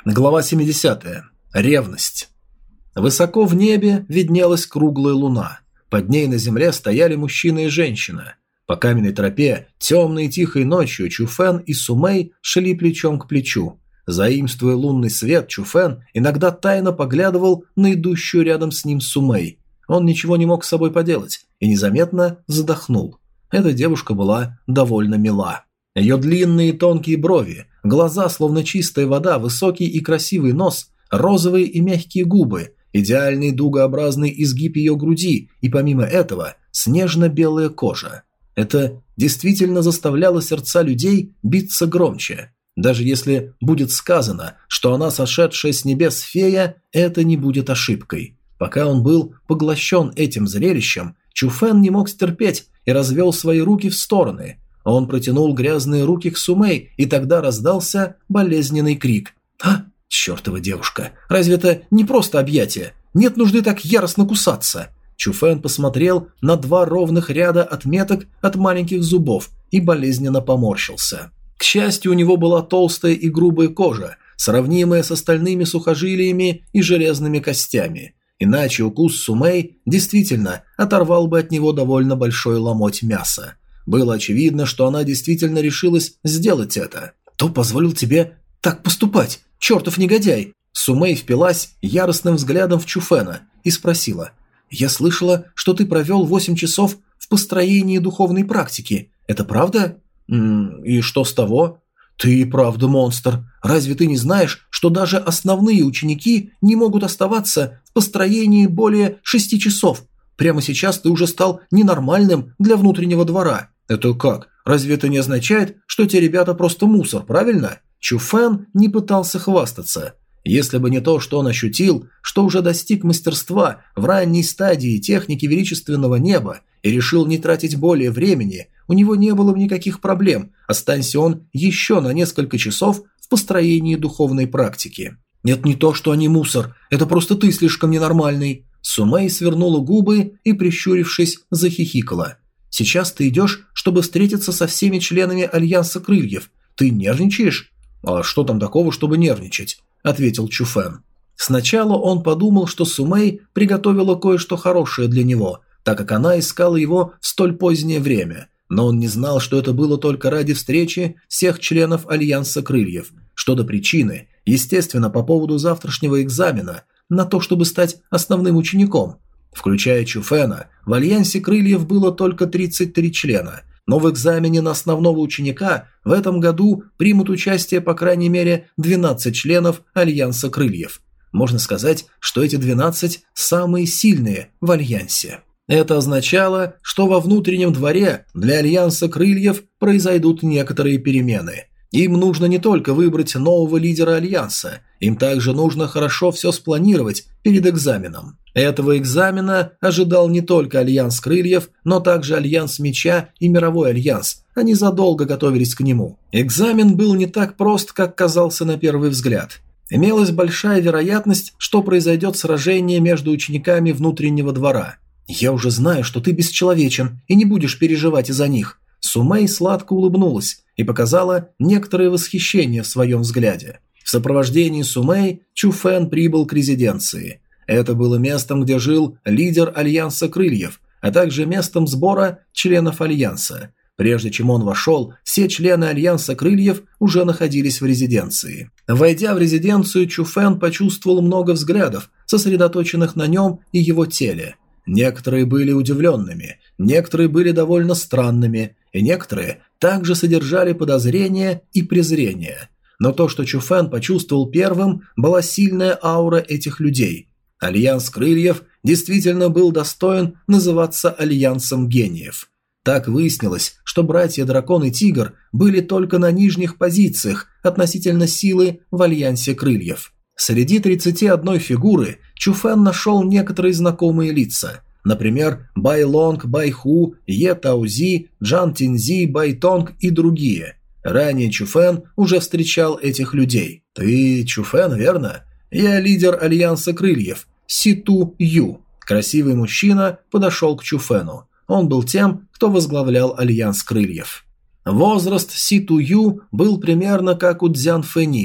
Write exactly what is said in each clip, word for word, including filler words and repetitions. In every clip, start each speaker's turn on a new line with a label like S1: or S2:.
S1: Глава семидесятая. Ревность. Высоко в небе виднелась круглая луна. Под ней на земле стояли мужчина и женщина. По каменной тропе, темной и тихой ночью, Чуфэн и Сумэй шли плечом к плечу. Заимствуя лунный свет, Чуфэн иногда тайно поглядывал на идущую рядом с ним Сумэй. Он ничего не мог с собой поделать и незаметно задохнул. Эта девушка была довольно мила. Ее длинные тонкие брови, глаза словно чистая вода, высокий и красивый нос, розовые и мягкие губы, идеальный дугообразный изгиб ее груди и, помимо этого, снежно-белая кожа. Это действительно заставляло сердца людей биться громче. Даже если будет сказано, что она сошедшая с небес фея, это не будет ошибкой. Пока он был поглощен этим зрелищем, Чуфэн не мог стерпеть и развел свои руки в стороны. Он протянул грязные руки к Сумэй, и тогда раздался болезненный крик. «А, чертова девушка! Разве это не просто объятие? Нет нужды так яростно кусаться!» Чуфэн посмотрел на два ровных ряда отметок от маленьких зубов и болезненно поморщился. К счастью, у него была толстая и грубая кожа, сравнимая с остальными сухожилиями и железными костями. Иначе укус Сумэй действительно оторвал бы от него довольно большой ломоть мяса. Было очевидно, что она действительно решилась сделать это. «Кто позволил тебе так поступать? Чертов негодяй!» Сумэй впилась яростным взглядом в Чуфэна и спросила. «Я слышала, что ты провел восемь часов в построении духовной практики. Это правда?» «М-м, и что с того?» «Ты и правда монстр. Разве ты не знаешь, что даже основные ученики не могут оставаться в построении более шести часов? Прямо сейчас ты уже стал ненормальным для внутреннего двора». «Это как? Разве это не означает, что те ребята просто мусор, правильно?» Чуфэн не пытался хвастаться. Если бы не то, что он ощутил, что уже достиг мастерства в ранней стадии техники величественного неба и решил не тратить более времени, у него не было бы никаких проблем, останься он еще на несколько часов в построении духовной практики. «Нет, не то, что они мусор, это просто ты слишком ненормальный». Сумэй свернула губы и, прищурившись, захихикала. «Сейчас ты идешь, чтобы встретиться со всеми членами Альянса Крыльев. Ты нервничаешь?» «А что там такого, чтобы нервничать?» – ответил Чуфэн. Сначала он подумал, что Сумэй приготовила кое-что хорошее для него, так как она искала его в столь позднее время, но он не знал, что это было только ради встречи всех членов Альянса Крыльев. Что до причины, естественно, по поводу завтрашнего экзамена, на то, чтобы стать основным учеником. Включая Чуфэна, в Альянсе Крыльев было только тридцать три члена, но в экзамене на основного ученика в этом году примут участие по крайней мере двенадцать членов Альянса Крыльев. Можно сказать, что эти двенадцать самые сильные в Альянсе. Это означало, что во внутреннем дворе для Альянса Крыльев произойдут некоторые перемены. Им нужно не только выбрать нового лидера Альянса, им также нужно хорошо все спланировать перед экзаменом. Этого экзамена ожидал не только Альянс Крыльев, но также Альянс Меча и Мировой Альянс. Они задолго готовились к нему. Экзамен был не так прост, как казался на первый взгляд. Имелась большая вероятность, что произойдет сражение между учениками внутреннего двора. «Я уже знаю, что ты бесчеловечен и не будешь переживать из-за них». Сумэй сладко улыбнулась и показала некоторое восхищение в своем взгляде. В сопровождении Сумэй Чуфэн прибыл к резиденции. Это было местом, где жил лидер Альянса Крыльев, а также местом сбора членов Альянса. Прежде чем он вошел, все члены Альянса Крыльев уже находились в резиденции. Войдя в резиденцию, Чуфэн почувствовал много взглядов, сосредоточенных на нем и его теле. Некоторые были удивленными, некоторые были довольно странными, и некоторые также содержали подозрения и презрение. Но то, что Чуфэн почувствовал первым, была сильная аура этих людей. Альянс Крыльев действительно был достоин называться Альянсом Гениев. Так выяснилось, что братья-дракон и тигр были только на нижних позициях относительно силы в Альянсе Крыльев. Среди тридцати одной фигуры Чуфэн нашел некоторые знакомые лица. Например, Бай Лонг, Бай Ху, Е Таузи, Джан Тинзи, Бай Тонг и другие. Ранее Чуфэн уже встречал этих людей. «Ты Чуфэн, верно? Я лидер Альянса Крыльев, Ситу Ю». Красивый мужчина подошел к Чуфэну. Он был тем, кто возглавлял Альянс Крыльев. Возраст Ситу Ю был примерно как у Цзян Фэни.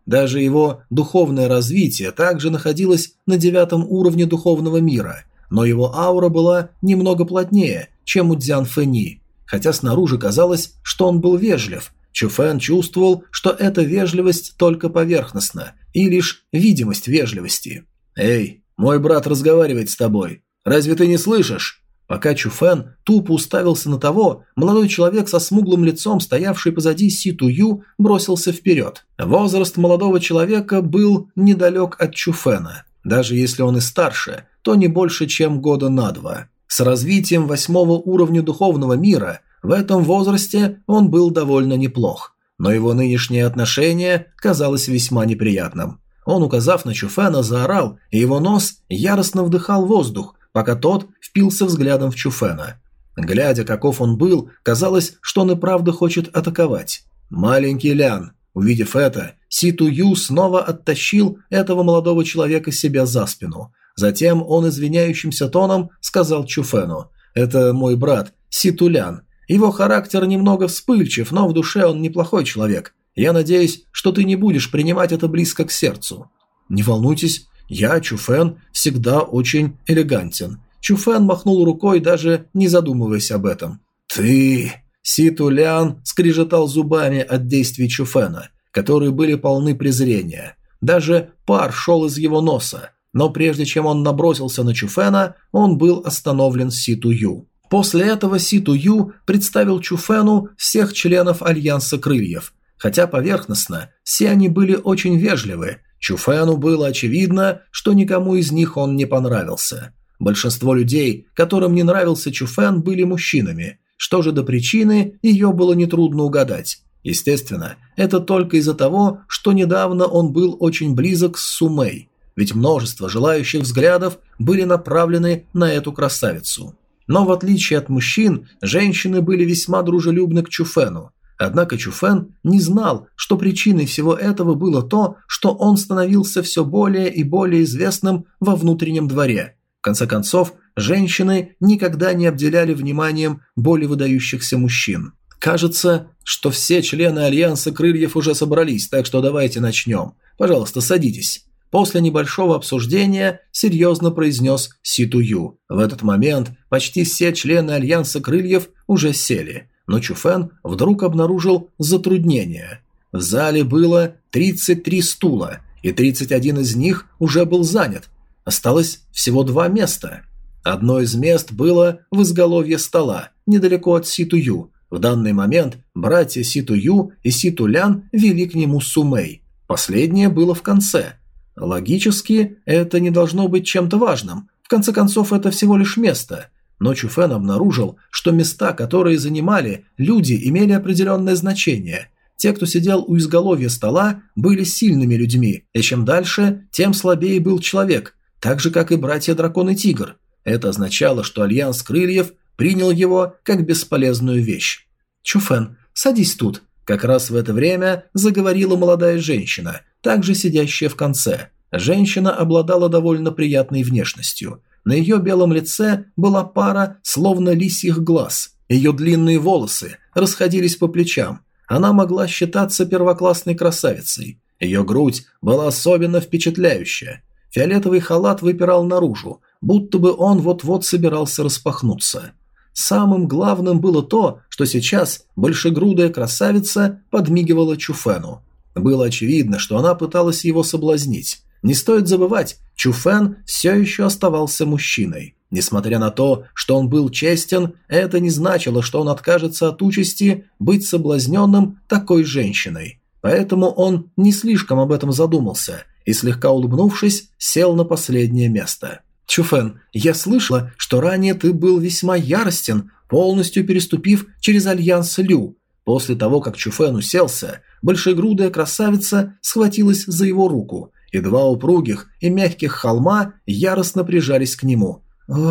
S1: Даже его духовное развитие также находилось на девятом уровне духовного мира, но его аура была немного плотнее, чем у Дзян Фэни. Хотя снаружи казалось, что он был вежлив, Чу Фэн чувствовал, что эта вежливость только поверхностна и лишь видимость вежливости. «Эй, мой брат разговаривает с тобой. Разве ты не слышишь?» Пока Чу Фэн тупо уставился на того, молодой человек со смуглым лицом, стоявший позади Си Ту Ю, бросился вперед. Возраст молодого человека был недалек от Чу Фэна. Даже если он и старше, то не больше, чем года на два. С развитием восьмого уровня духовного мира в этом возрасте он был довольно неплох. Но его нынешнее отношение казалось весьма неприятным. Он, указав на Чу Фэна, заорал, и его нос яростно вдыхал воздух, пока тот впился взглядом в Чу Фэна. Глядя, каков он был, казалось, что он и правда хочет атаковать. «Маленький Лян». Увидев это, Си Ту Ю снова оттащил этого молодого человека себя за спину. Затем он извиняющимся тоном сказал Чу Фэну: «Это мой брат, Си Ту Лян. Его характер немного вспыльчив, но в душе он неплохой человек. Я надеюсь, что ты не будешь принимать это близко к сердцу». «Не волнуйтесь, я, Чу Фэн, всегда очень элегантен». Чу Фэн махнул рукой, даже не задумываясь об этом. «Ты...» Си Ту Лян скрежетал зубами от действий Чу Фэна, которые были полны презрения. Даже пар шел из его носа, но прежде чем он набросился на Чу Фэна, он был остановлен Си Ту Ю. После этого Си Ту Ю представил Чу Фэну всех членов Альянса Крыльев. Хотя поверхностно все они были очень вежливы, Чу Фэну было очевидно, что никому из них он не понравился. Большинство людей, которым не нравился Чу Фэн, были мужчинами. Что же до причины, ее было нетрудно угадать. Естественно, это только из-за того, что недавно он был очень близок с Сумэй, ведь множество желающих взглядов были направлены на эту красавицу. Но в отличие от мужчин, женщины были весьма дружелюбны к Чу Фэну. Однако Чу Фэн не знал, что причиной всего этого было то, что он становился все более и более известным во внутреннем дворе. В конце концов, женщины никогда не обделяли вниманием более выдающихся мужчин. Кажется, что все члены Альянса Крыльев уже собрались, так что давайте начнем. Пожалуйста, садитесь. После небольшого обсуждения серьезно произнес Си Ту Ю. В этот момент почти все члены Альянса Крыльев уже сели, но Чу Фэн вдруг обнаружил затруднение. В зале было тридцать три стула, и тридцать один из них уже был занят. Осталось всего два места. Одно из мест было в изголовье стола, недалеко от Си Ту Ю. В данный момент братья Си Ту Ю и Си Ту Лян вели к нему Сумэй. Последнее было в конце. Логически, это не должно быть чем-то важным. В конце концов, это всего лишь место. Но Чу Фэн обнаружил, что места, которые занимали люди, имели определенное значение. Те, кто сидел у изголовья стола, были сильными людьми, и чем дальше, тем слабее был человек, так же, как и братья Дракон и Тигр. Это означало, что Альянс Крыльев принял его как бесполезную вещь. «Чу Фэн, садись тут». Как раз в это время заговорила молодая женщина, также сидящая в конце. Женщина обладала довольно приятной внешностью. На ее белом лице была пара словно лисьих глаз. Ее длинные волосы расходились по плечам. Она могла считаться первоклассной красавицей. Ее грудь была особенно впечатляющая. Фиолетовый халат выпирал наружу, будто бы он вот-вот собирался распахнуться. Самым главным было то, что сейчас большегрудая красавица подмигивала Чу Фэну. Было очевидно, что она пыталась его соблазнить. Не стоит забывать, Чу Фэн все еще оставался мужчиной. Несмотря на то, что он был честен, это не значило, что он откажется от участи быть соблазненным такой женщиной. Поэтому он не слишком об этом задумался и, слегка улыбнувшись, сел на последнее место. «Чу Фэн, я слышала, что ранее ты был весьма яростен, полностью переступив через Альянс Лю». После того, как Чу Фэн уселся, большегрудая красавица схватилась за его руку, и два упругих и мягких холма яростно прижались к нему.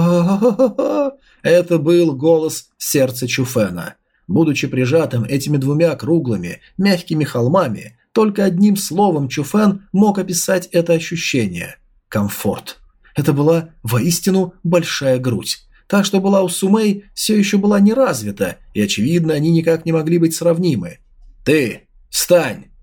S1: Это был голос сердца Чу Фэна. Будучи прижатым этими двумя круглыми, мягкими холмами, только одним словом Чу Фэн мог описать это ощущение – комфорт. Это была воистину большая грудь. Та, что была у Сумэй, все еще была не развита, и, очевидно, они никак не могли быть сравнимы. «Ты, встань!»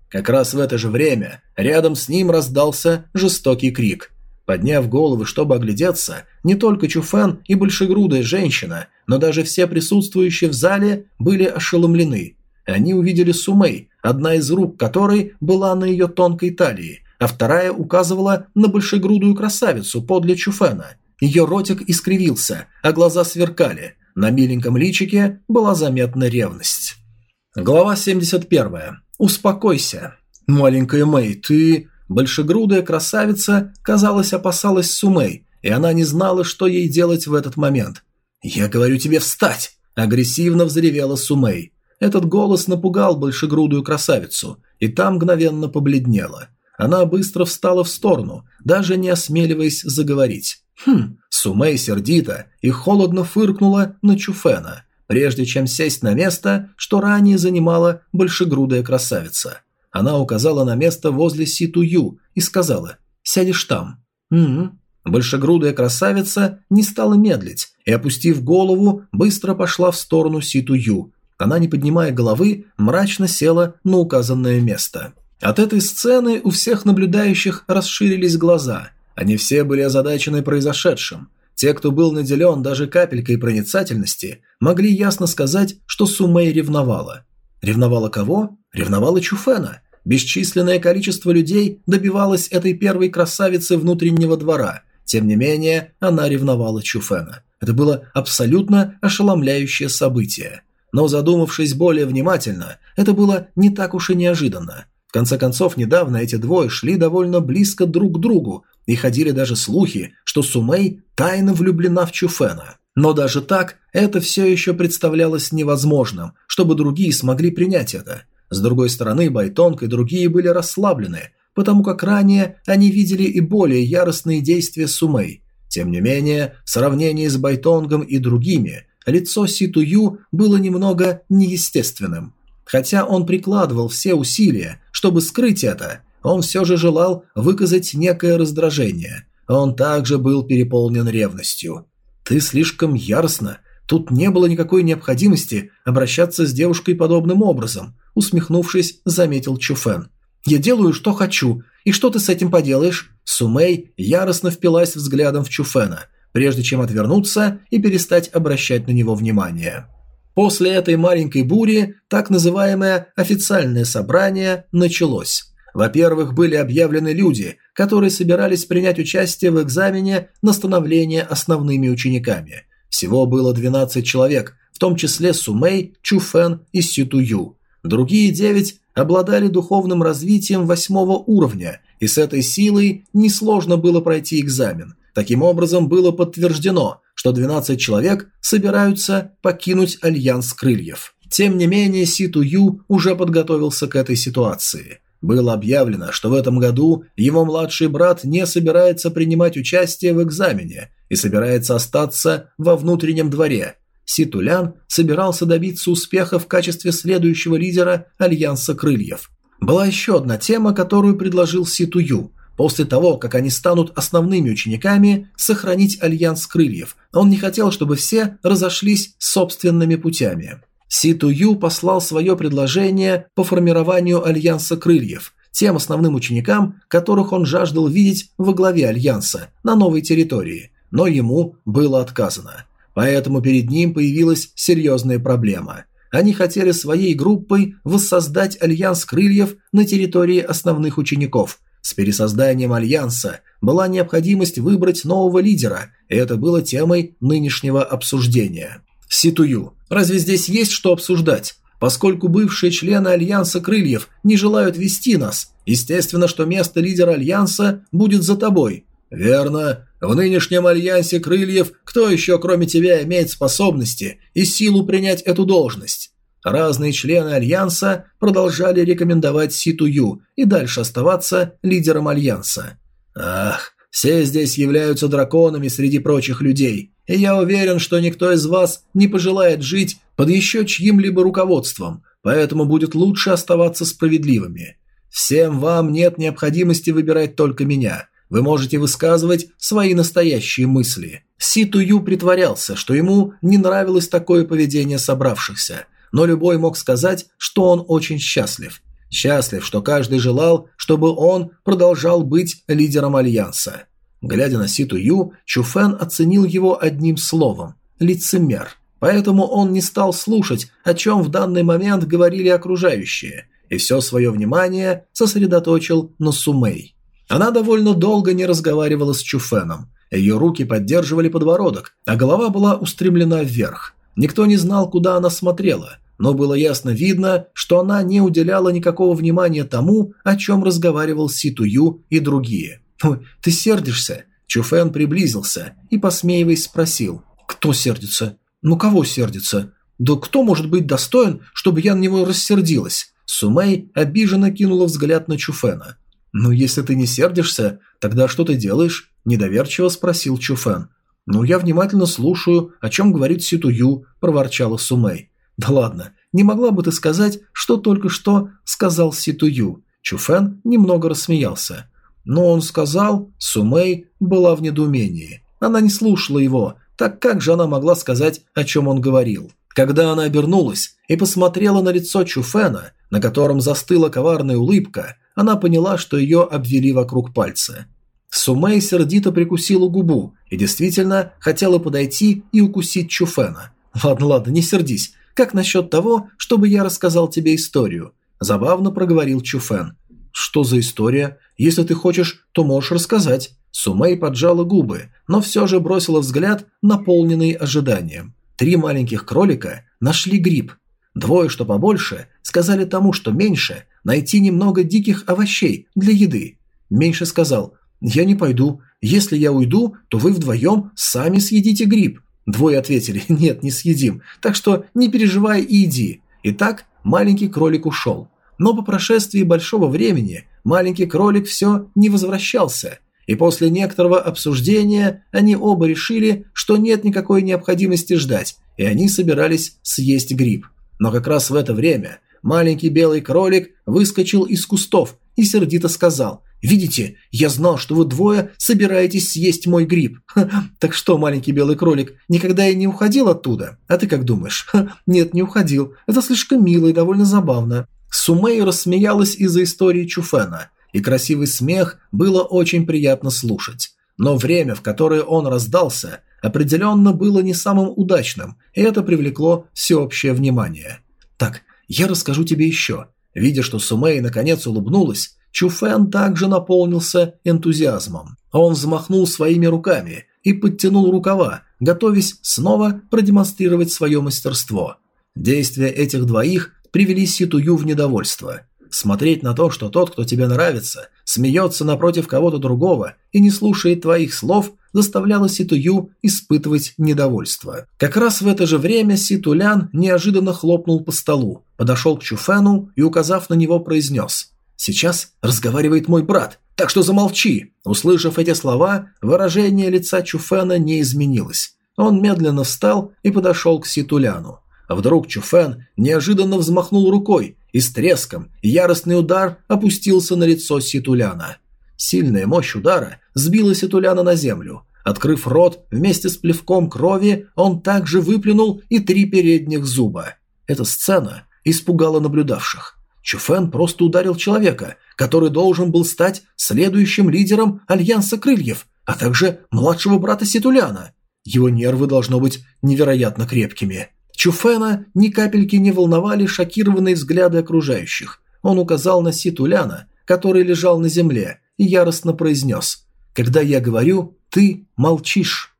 S1: Как раз в это же время рядом с ним раздался жестокий крик. Подняв головы, чтобы оглядеться, не только Чуфэн и большегрудая женщина, но даже все присутствующие в зале были ошеломлены. Они увидели Сумэй, одна из рук которой была на ее тонкой талии, а вторая указывала на большегрудую красавицу подле Чуфэна. Ее ротик искривился, а глаза сверкали. На миленьком личике была заметна ревность. Глава семьдесят первая. Успокойся. Маленькая Мэй, ты... Большегрудая красавица, казалось, опасалась Сумэй, и она не знала, что ей делать в этот момент. «Я говорю тебе встать!» – агрессивно взревела Сумэй. Этот голос напугал большегрудую красавицу, и та мгновенно побледнела. Она быстро встала в сторону, даже не осмеливаясь заговорить. Хм, Сумэй сердито и холодно фыркнула на Чуфэна, прежде чем сесть на место, что ранее занимала большегрудая красавица. Она указала на место возле Си-Ту-Ю и сказала: «Сядешь там». «Угу». Большегрудая красавица не стала медлить и, опустив голову, быстро пошла в сторону Си-Ту-Ю. Она, не поднимая головы, мрачно села на указанное место. От этой сцены у всех наблюдающих расширились глаза. Они все были озадачены произошедшим. Те, кто был наделен даже капелькой проницательности, могли ясно сказать, что Сумэй ревновала. Ревновала кого? Ревновала Чуфэна. Бесчисленное количество людей добивалось этой первой красавицы внутреннего двора. Тем не менее, она ревновала Чуфэна. Это было абсолютно ошеломляющее событие. Но задумавшись более внимательно, это было не так уж и неожиданно. В конце концов, недавно эти двое шли довольно близко друг к другу, и ходили даже слухи, что Сумэй тайно влюблена в Чуфэна. Но даже так, это все еще представлялось невозможным, чтобы другие смогли принять это. С другой стороны, Байтонг и другие были расслаблены, потому как ранее они видели и более яростные действия Сумэй. Тем не менее, в сравнении с Байтонгом и другими, лицо Си-Ту-Ю было немного неестественным. Хотя он прикладывал все усилия, чтобы скрыть это, он все же желал выказать некое раздражение. Он также был переполнен ревностью. «Ты слишком яростна. Тут не было никакой необходимости обращаться с девушкой подобным образом», усмехнувшись, заметил Чуфэн. «Я делаю, что хочу. И что ты с этим поделаешь?» Сумэй яростно впилась взглядом в Чуфэна, прежде чем отвернуться и перестать обращать на него внимание. После этой маленькой бури так называемое официальное собрание началось. Во-первых, были объявлены люди, которые собирались принять участие в экзамене на становление основными учениками. Всего было двенадцать человек, в том числе Сумэй, Чуфэн и Си-Ту-Ю. Другие девять обладали духовным развитием восьмого уровня, и с этой силой несложно было пройти экзамен. Таким образом, было подтверждено, что двенадцать человек собираются покинуть Альянс Крыльев. Тем не менее, Си-Ту-Ю уже подготовился к этой ситуации. Было объявлено, что в этом году его младший брат не собирается принимать участие в экзамене и собирается остаться во внутреннем дворе. Си-Тулян собирался добиться успеха в качестве следующего лидера Альянса Крыльев. Была еще одна тема, которую предложил Си-Ту-Ю. После того, как они станут основными учениками, сохранить Альянс Крыльев. Он не хотел, чтобы все разошлись собственными путями. Си-Ту-Ю послал свое предложение по формированию Альянса Крыльев тем основным ученикам, которых он жаждал видеть во главе Альянса на новой территории, но ему было отказано. Поэтому перед ним появилась серьезная проблема. Они хотели своей группой воссоздать Альянс Крыльев на территории основных учеников. С пересозданием Альянса была необходимость выбрать нового лидера, и это было темой нынешнего обсуждения. Си-Ту-Ю, разве здесь есть что обсуждать? Поскольку бывшие члены Альянса Крыльев не желают вести нас, естественно, что место лидера Альянса будет за тобой. Верно. В нынешнем Альянсе Крыльев кто еще, кроме тебя, имеет способности и силу принять эту должность? Разные члены Альянса продолжали рекомендовать Си-Ту-Ю и дальше оставаться лидером Альянса. Ах, все здесь являются драконами среди прочих людей, и я уверен, что никто из вас не пожелает жить под еще чьим-либо руководством, поэтому будет лучше оставаться справедливыми. Всем вам нет необходимости выбирать только меня. Вы можете высказывать свои настоящие мысли. Си-Ту-Ю притворялся, что ему не нравилось такое поведение собравшихся, но любой мог сказать, что он очень счастлив. Счастлив, что каждый желал, чтобы он продолжал быть лидером Альянса. Глядя на Си Тую, Чу Фэн оценил его одним словом – лицемер. Поэтому он не стал слушать, о чем в данный момент говорили окружающие, и все свое внимание сосредоточил на Сумэй. Она довольно долго не разговаривала с Чу Фэном. Ее руки поддерживали подбородок, а голова была устремлена вверх. Никто не знал, куда она смотрела, но было ясно видно, что она не уделяла никакого внимания тому, о чем разговаривал Си Тую и другие. «Ой, ты сердишься?» Чу Фэн приблизился и, посмеиваясь, спросил. «Кто сердится?» «Ну кого сердится?» «Да кто может быть достоин, чтобы я на него рассердилась?» Сумэй обиженно кинула взгляд на Чу Фэна. «Ну если ты не сердишься, тогда что ты делаешь?» – недоверчиво спросил Чу Фэн. «Ну я внимательно слушаю, о чем говорит Си Тую», – проворчала Сумэй. «Да ладно, не могла бы ты сказать, что только что сказал Си Тую?» Чу Фэн немного рассмеялся. Но он сказал, Сумэй была в недоумении. Она не слушала его, так как же она могла сказать, о чем он говорил? Когда она обернулась и посмотрела на лицо Чу Фэна, на котором застыла коварная улыбка, она поняла, что ее обвели вокруг пальца. Сумэй сердито прикусила губу и действительно хотела подойти и укусить Чу Фэна. «Ладно, ладно, не сердись. Как насчет того, чтобы я рассказал тебе историю?» Забавно проговорил Чу Фэн. «Что за история? Если ты хочешь, то можешь рассказать». Сумэй поджала губы, но все же бросила взгляд, наполненный ожиданием. Три маленьких кролика нашли гриб. Двое, что побольше, сказали тому, что меньше, найти немного диких овощей для еды. Меньше сказал: «Я не пойду. Если я уйду, то вы вдвоем сами съедите гриб». Двое ответили: «Нет, не съедим, так что не переживай и иди». Итак, маленький кролик ушел. Но по прошествии большого времени маленький кролик все не возвращался, и после некоторого обсуждения они оба решили, что нет никакой необходимости ждать, и они собирались съесть гриб. Но как раз в это время маленький белый кролик выскочил из кустов и сердито сказал: «Видите, я знал, что вы двое собираетесь съесть мой гриб». Ха, так что, маленький белый кролик, никогда и не уходил оттуда? А ты как думаешь? Ха, нет, не уходил. Это слишком мило и довольно забавно. Сумэй рассмеялась из-за истории Чу Фэна, и красивый смех было очень приятно слушать. Но время, в которое он раздался, определенно было не самым удачным, и это привлекло всеобщее внимание. «Так, я расскажу тебе еще». Видя, что Сумэй наконец улыбнулась, Чу Фэн также наполнился энтузиазмом. Он взмахнул своими руками и подтянул рукава, готовясь снова продемонстрировать свое мастерство. Действия этих двоих привели Си Тую в недовольство. Смотреть на то, что тот, кто тебе нравится, смеется напротив кого-то другого и не слушает твоих слов, заставляло Си Тую испытывать недовольство. Как раз в это же время Си Тулян неожиданно хлопнул по столу, подошел к Чу Фэну и, указав на него, произнес: «Сейчас разговаривает мой брат, так что замолчи». Услышав эти слова, выражение лица Чу Фэна не изменилось. Он медленно встал и подошел к Си Туляну. Вдруг Чу Фэн неожиданно взмахнул рукой, и с треском яростный удар опустился на лицо Си Туляна. Сильная мощь удара сбила Си Туляна на землю. Открыв рот вместе с плевком крови, он также выплюнул и три передних зуба. Эта сцена испугала наблюдавших. Чу Фэн просто ударил человека, который должен был стать следующим лидером Альянса Крыльев, а также младшего брата Си Туляна. Его нервы должно быть невероятно крепкими. Чу Фэна ни капельки не волновали шокированные взгляды окружающих. Он указал на Си Туляна, который лежал на земле, и яростно произнес: «Когда я говорю, ты молчишь».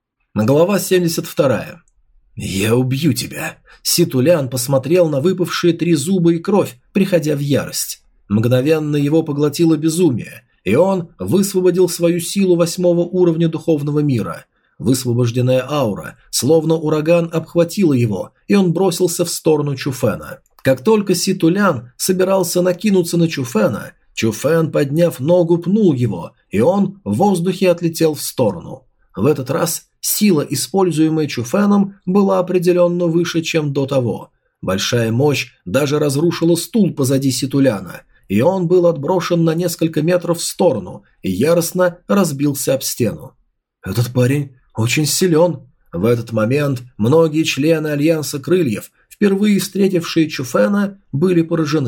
S1: Глава семьдесят вторая. «Я убью тебя». Си Тулян посмотрел на выпавшие три зуба и кровь, приходя в ярость. Мгновенно его поглотило безумие, и он высвободил свою силу восьмого уровня духовного мира. Высвобожденная аура, словно ураган, обхватила его, и он бросился в сторону Чу Фэна. Как только Си Тулян собирался накинуться на Чу Фэна, Чу Фэн, подняв ногу, пнул его, и он в воздухе отлетел в сторону. В этот раз сила, используемая Чу Фэном, была определенно выше, чем до того. Большая мощь даже разрушила стул позади Си Туляна, и он был отброшен на несколько метров в сторону и яростно разбился об стену. «Этот парень очень силен». В этот момент многие члены Альянса Крыльев, впервые встретившие Чу Фэна, были поражены.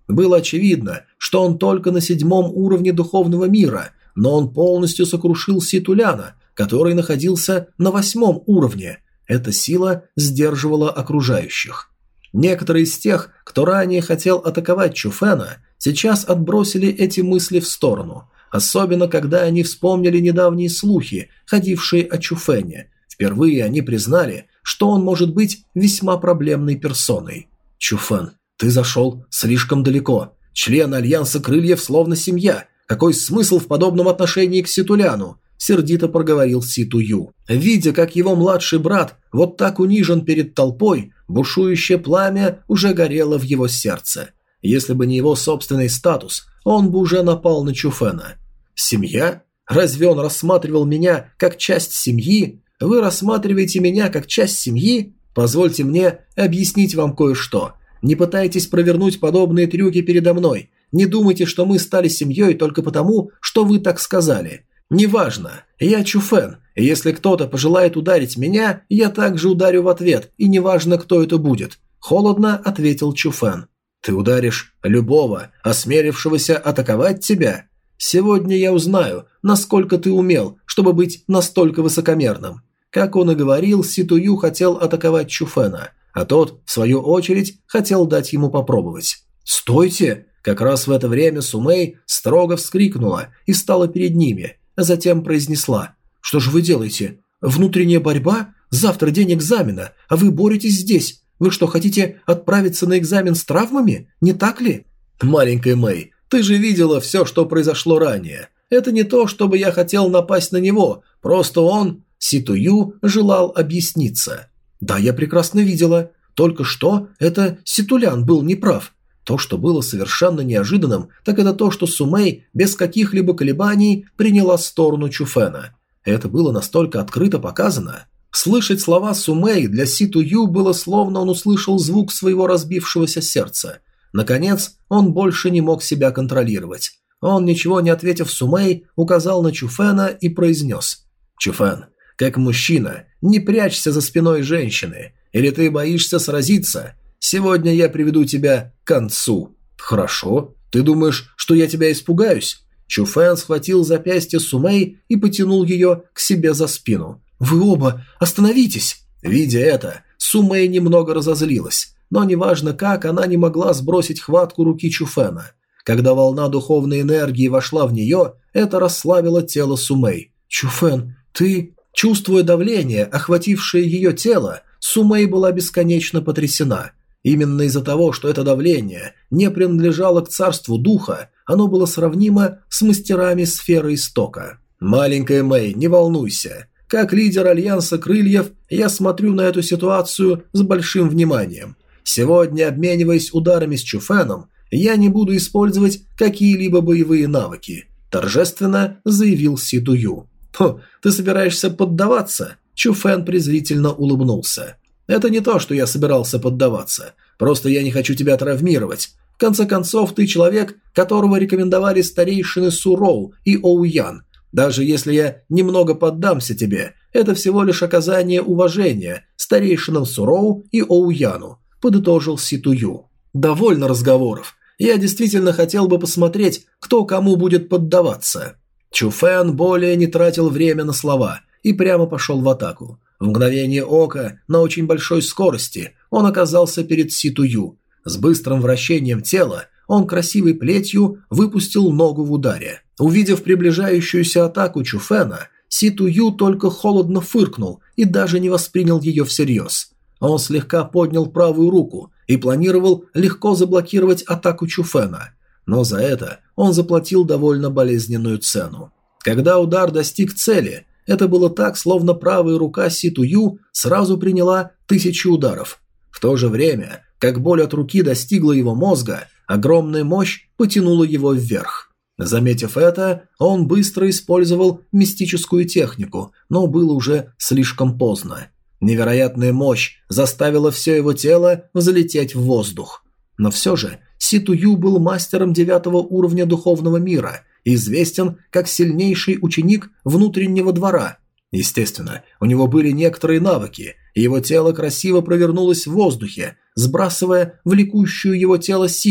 S1: Было очевидно, что он только на седьмом уровне духовного мира, но он полностью сокрушил Ситуляна, который находился на восьмом уровне. Эта сила сдерживала окружающих. Некоторые из тех, кто ранее хотел атаковать Чуфена, сейчас отбросили эти мысли в сторону, особенно когда они вспомнили недавние слухи, ходившие о Чуфене. Впервые они признали, что он может быть весьма проблемной персоной. «Чуфен, ты зашел слишком далеко. Член Альянса Крыльев словно семья. Какой смысл в подобном отношении к Ситуляну?» – сердито проговорил Ситую. Видя, как его младший брат вот так унижен перед толпой, бушующее пламя уже горело в его сердце. Если бы не его собственный статус, он бы уже напал на Чуфена. «Семья? Разве он рассматривал меня как часть семьи? Вы рассматриваете меня как часть семьи? Позвольте мне объяснить вам кое-что. Не пытайтесь провернуть подобные трюки передо мной. Не думайте, что мы стали семьей только потому, что вы так сказали. Неважно, я Чуфен, и если кто-то пожелает ударить меня, я также ударю в ответ, и неважно, кто это будет», – холодно ответил Чуфен. «Ты ударишь любого, осмелившегося атаковать тебя? Сегодня я узнаю, насколько ты умел, чтобы быть настолько высокомерным». Как он и говорил, Ситую хотел атаковать Чуфена, а тот, в свою очередь, хотел дать ему попробовать. «Стойте!» Как раз в это время Сумэй строго вскрикнула и стала перед ними, а затем произнесла: «Что же вы делаете? Внутренняя борьба? Завтра день экзамена, а вы боретесь здесь. Вы что, хотите отправиться на экзамен с травмами? Не так ли?» «Маленькая Мэй, ты же видела все, что произошло ранее. Это не то, чтобы я хотел напасть на него, просто он...» Ситую желал объясниться. «Да, я прекрасно видела. Только что это Ситулян был неправ. То, что было совершенно неожиданным, так это то, что Сумэй без каких-либо колебаний приняла сторону Чуфена. Это было настолько открыто показано. Слышать слова Сумэй для Ситую было словно он услышал звук своего разбившегося сердца. Наконец, он больше не мог себя контролировать. Он, ничего не ответив Сумэй, указал на Чуфена и произнес: «Чуфен, как мужчина, не прячься за спиной женщины. Или ты боишься сразиться? Сегодня я приведу тебя к концу». «Хорошо. Ты думаешь, что я тебя испугаюсь?» Чуфен схватил запястье Сумэй и потянул ее к себе за спину. «Вы оба остановитесь!» Видя это, Сумэй немного разозлилась, но неважно как, она не могла сбросить хватку руки Чуфена. Когда волна духовной энергии вошла в нее, это расслабило тело Сумэй. «Чуфен, ты...» Чувствуя давление, охватившее ее тело, Сумэй была бесконечно потрясена. Именно из-за того, что это давление не принадлежало к царству духа, оно было сравнимо с мастерами сферы истока. «Маленькая Мэй, не волнуйся. Как лидер Альянса Крыльев, я смотрю на эту ситуацию с большим вниманием. Сегодня, обмениваясь ударами с Чуфеном, я не буду использовать какие-либо боевые навыки», – торжественно заявил Ситую. «Хо, ты собираешься поддаваться?» Чуфен презрительно улыбнулся. «Это не то, что я собирался поддаваться. Просто я не хочу тебя травмировать. В конце концов, ты человек, которого рекомендовали старейшины Суроу и Оуян. Даже если я немного поддамся тебе, это всего лишь оказание уважения старейшинам Суроу и Оуяну», – подытожил Ситую. «Довольно разговоров. Я действительно хотел бы посмотреть, кто кому будет поддаваться». Чуфен более не тратил время на слова и прямо пошел в атаку. В мгновение ока, на очень большой скорости, он оказался перед Ситую. С быстрым вращением тела он красивой плетью выпустил ногу в ударе. Увидев приближающуюся атаку Чуфена, Ситую только холодно фыркнул и даже не воспринял ее всерьез. Он слегка поднял правую руку и планировал легко заблокировать атаку Чуфена. Но за это он заплатил довольно болезненную цену. Когда удар достиг цели, это было так, словно правая рука Ситую сразу приняла тысячи ударов. В то же время, как боль от руки достигла его мозга, огромная мощь потянула его вверх. Заметив это, он быстро использовал мистическую технику, но было уже слишком поздно. Невероятная мощь заставила все его тело взлететь в воздух. Но все же Ситую был мастером девятого уровня духовного мира и известен как сильнейший ученик внутреннего двора. Естественно, у него были некоторые навыки, и его тело красиво провернулось в воздухе, сбрасывая влекущую его тело силу,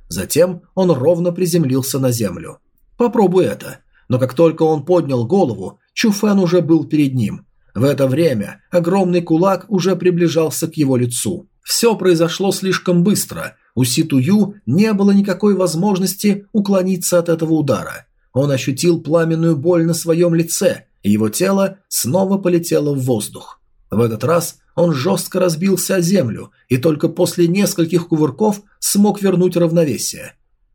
S1: Затем он ровно приземлился на землю. «Попробуй это». Но как только он поднял голову, Чу Фэн уже был перед ним. В это время огромный кулак уже приближался к его лицу. Все произошло слишком быстро. У Си Тую не было никакой возможности уклониться от этого удара. Он ощутил пламенную боль на своем лице, и его тело снова полетело в воздух. В этот раз он жестко разбился о землю и только после нескольких кувырков смог вернуть равновесие.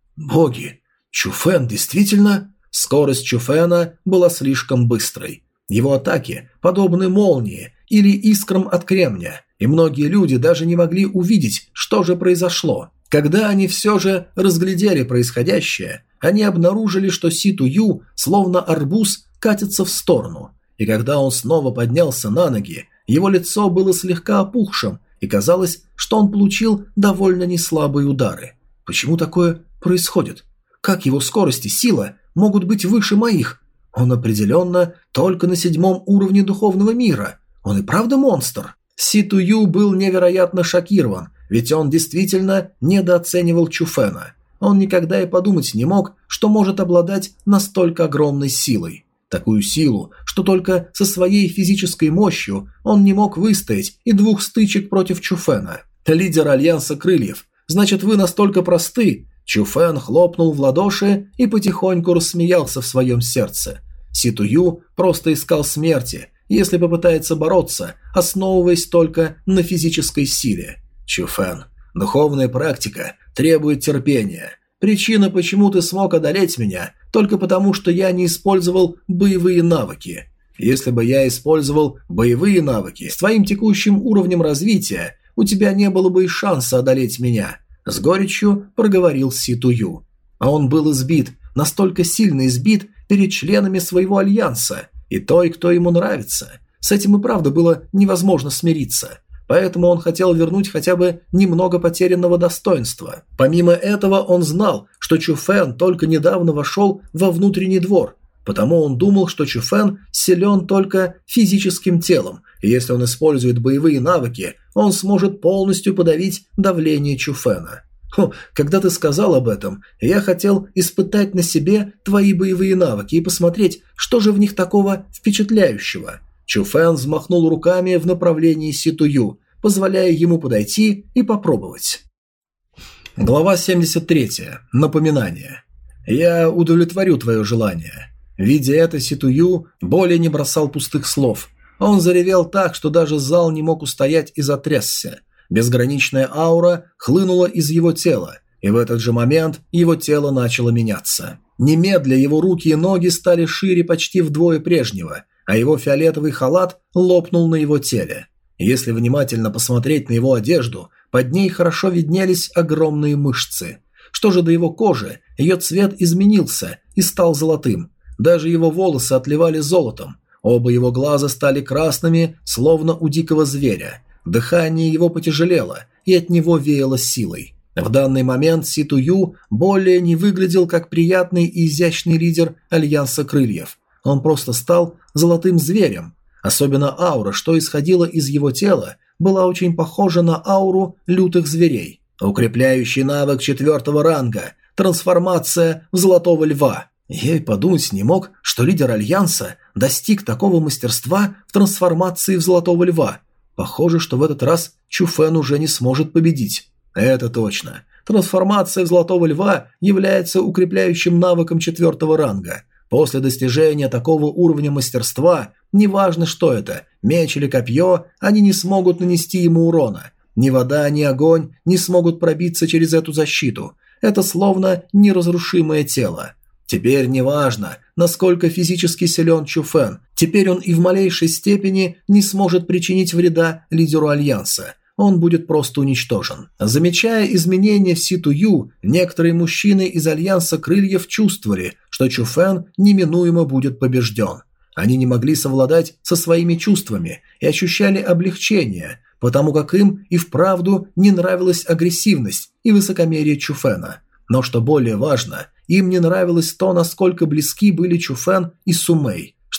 S1: Боги! Чу Фэн действительно... Скорость Чу Фэна была слишком быстрой. Его атаки подобны молнии или искрам от кремня, и многие люди даже не могли увидеть, что же произошло. Когда они все же разглядели происходящее, они обнаружили, что Си Тую, словно арбуз, катится в сторону. И когда он снова поднялся на ноги, его лицо было слегка опухшим, и казалось, что он получил довольно неслабые удары. Почему такое происходит? Как его скорость и сила могут быть выше моих? Он определенно только на седьмом уровне духовного мира. Он и правда монстр. Си Тую был невероятно шокирован, ведь он действительно недооценивал Чу Фэна. Он никогда и подумать не мог, что может обладать настолько огромной силой. Такую силу, что только со своей физической мощью он не мог выстоять и двух стычек против Чу Фэна. Лидер Альянса Крыльев, значит, вы настолько просты? Чу Фэн хлопнул в ладоши и потихоньку рассмеялся в своем сердце. Си Тую просто искал смерти, если попытается бороться, основываясь только на физической силе. Чу Фэн, духовная практика требует терпения. Причина, почему ты смог одолеть меня, только потому, что я не использовал боевые навыки. Если бы я использовал боевые навыки с твоим текущим уровнем развития, у тебя не было бы и шанса одолеть меня. С горечью проговорил Си Тую. А он был избит, настолько сильно избит перед членами своего альянса, и той, кто ему нравится. С этим и правда было невозможно смириться. Поэтому он хотел вернуть хотя бы немного потерянного достоинства. Помимо этого он знал, что Чу Фэн только недавно вошел во внутренний двор, потому он думал, что Чу Фэн силен только физическим телом, и если он использует боевые навыки, он сможет полностью подавить давление Чу Фэна. Хо, когда ты сказал об этом, я хотел испытать на себе твои боевые навыки и посмотреть, что же в них такого впечатляющего. Чу Фэн взмахнул руками в направлении Си Тую, позволяя ему подойти и попробовать. Глава семьдесят три. Напоминание. Я удовлетворю твое желание. Видя это, Си Тую более не бросал пустых слов. Он заревел так, что даже зал не мог устоять и затрясся. Безграничная аура хлынула из его тела, и в этот же момент его тело начало меняться. Немедля его руки и ноги стали шире почти вдвое прежнего, а его фиолетовый халат лопнул на его теле. Если внимательно посмотреть на его одежду, под ней хорошо виднелись огромные мышцы. Что же до его кожи, ее цвет изменился и стал золотым. Даже его волосы отливали золотом. Оба его глаза стали красными, словно у дикого зверя. Дыхание его потяжелело, и от него веяло силой. В данный момент Си Тую более не выглядел как приятный и изящный лидер Альянса Крыльев. Он просто стал золотым зверем. Особенно аура, что исходила из его тела, была очень похожа на ауру лютых зверей. Укрепляющий навык четвертого ранга – трансформация в золотого льва. Я и подумать не мог, что лидер Альянса достиг такого мастерства в трансформации в золотого льва. Похоже, что в этот раз Чу Фэн уже не сможет победить. Это точно. Трансформация в золотого льва является укрепляющим навыком четвертого ранга. После достижения такого уровня мастерства, неважно что это, меч или копье, они не смогут нанести ему урона. Ни вода, ни огонь не смогут пробиться через эту защиту. Это словно неразрушимое тело. Теперь неважно, насколько физически силен Чу Фэн, теперь он и в малейшей степени не сможет причинить вреда лидеру Альянса. Он будет просто уничтожен. Замечая изменения в Си Тую, некоторые мужчины из Альянса Крыльев чувствовали, что Чу Фэн неминуемо будет побежден. Они не могли совладать со своими чувствами и ощущали облегчение, потому как им и вправду не нравилась агрессивность и высокомерие Чу Фэна. Но что более важно, им не нравилось то, насколько близки были Чу Фэн и Сумэй.